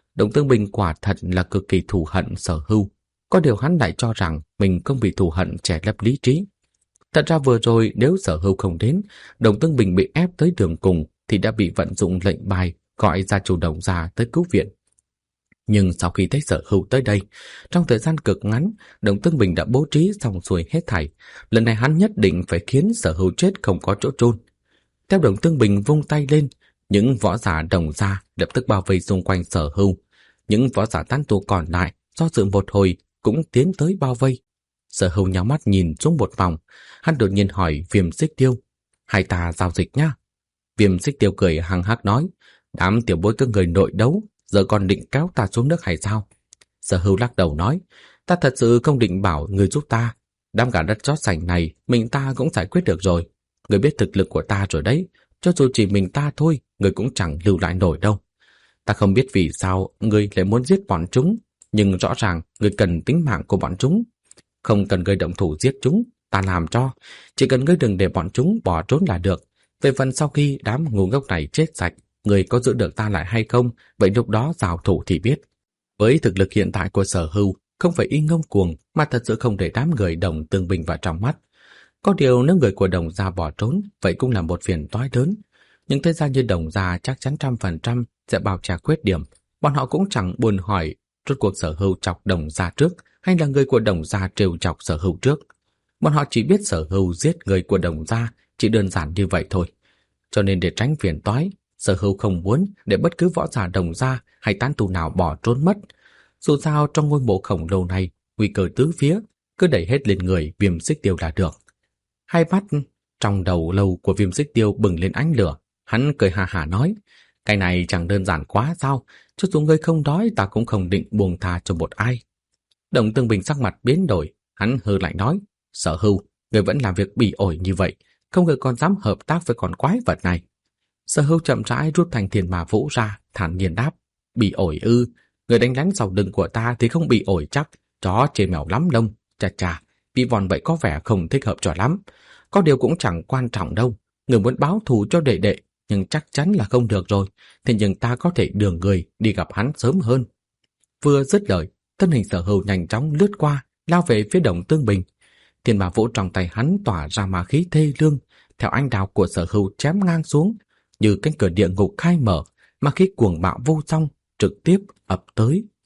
Đồng Tương Bình quả thật là cực kỳ thù hận Sở Hưu. Có điều hắn lại cho rằng mình không bị thù hận che lấp lý trí. Thật ra vừa rồi nếu Sở Hưu không đến, Đồng Tương Bình bị ép tới đường cùng thì đã bị vận dụng lệnh bài gọi gia chủ Đồng gia tới cứu viện. Nhưng sau khi thấy Sở Hưu tới đây, trong thời gian cực ngắn, Đồng Tương Bình đã bố trí xong xuôi hết thảy. Lần này hắn nhất định phải khiến Sở Hưu chết không có chỗ chôn. Theo Đồng Tương Bình vung tay lên, những võ giả Đồng gia lập tức bao vây xung quanh Sở Hưu. Những võ giả tán tu còn lại do dự một hồi cũng tiến tới bao vây. Sở Hưu nhắm mắt nhìn xuống một vòng, hắn đột nhiên hỏi Viêm Xích Tiêu: "Hai ta giao dịch nhá?" Viêm Xích Tiêu cười hăng hắc nói: "Đám tiểu bối các người nội đấu, giờ còn định kéo ta xuống nước hay sao?" Sở Hưu lắc đầu nói: "Ta thật sự không định bảo người giúp ta. Đám gà đất chót sành này mình ta cũng giải quyết được rồi. Người biết thực lực của ta rồi đấy, cho dù chỉ mình ta thôi, người cũng chẳng lưu lại nổi đâu. Ta không biết vì sao người lại muốn giết bọn chúng, nhưng rõ ràng người cần tính mạng của bọn chúng. Không cần người động thủ giết chúng, ta làm cho. Chỉ cần ngươi đừng để bọn chúng bỏ trốn là được. Về phần sau khi đám ngu ngốc này chết sạch, người có giữ được ta lại hay không, vậy lúc đó giao thủ thì biết." Với thực lực hiện tại của Sở Hưu, không phải y ngông cuồng mà thật sự không để đám người Đồng Tương Bình vào trong mắt. Có điều nếu người của Đồng gia bỏ trốn, vậy cũng là một phiền toái lớn. Nhưng thế gia như Đồng gia chắc chắn 100% sẽ bao che khuyết điểm. Bọn họ cũng chẳng buồn hỏi rốt cuộc Sở Hưu chọc Đồng gia trước hay là người của Đồng gia trêu chọc Sở Hưu trước. Bọn họ chỉ biết Sở Hưu giết người của Đồng gia, chỉ đơn giản như vậy thôi. Cho nên để tránh phiền toái, Sở Hưu không muốn để bất cứ võ giả Đồng gia hay tán tu nào bỏ trốn mất. Dù sao trong ngôi mộ khổng lồ này, nguy cơ tứ phía, cứ đẩy hết lên người Viêm Xích Tiêu là được. Hai mắt trong đầu lâu của Viêm Xích Tiêu bừng lên ánh lửa, hắn cười hà hả nói: "Cái này chẳng đơn giản quá sao? Cho dù ngươi không đói, ta cũng không định buông tha cho một ai." Đồng Tương Bình sắc mặt biến đổi, hắn hừ lạnh nói: "Sở Hưu, ngươi vẫn làm việc bỉ ổi như vậy, không ngờ còn dám hợp tác với con quái vật này." Sở Hưu chậm rãi rút thành Thiên Ma Vũ ra, thản nhiên đáp: "Bỉ ổi ư? Người đánh lén sau lưng của ta thì không bị ổi chắc, chó chê mèo lắm lông, chà chà, bị vòn vậy có vẻ không thích hợp cho lắm. Có điều cũng chẳng quan trọng đâu, người muốn báo thù cho đệ đệ, nhưng chắc chắn là không được rồi, thế nhưng ta có thể đường người đi gặp hắn sớm hơn." Vừa dứt lời, thân hình Sở Hưu nhanh chóng lướt qua, lao về phía Đồng Tương Bình. Thiên Ma Vũ trong tay hắn tỏa ra ma khí thê lương, theo anh đào của Sở Hưu chém ngang xuống, như cánh cửa địa ngục khai mở, ma khí cuồng bạo vô song trực tiếp ập tới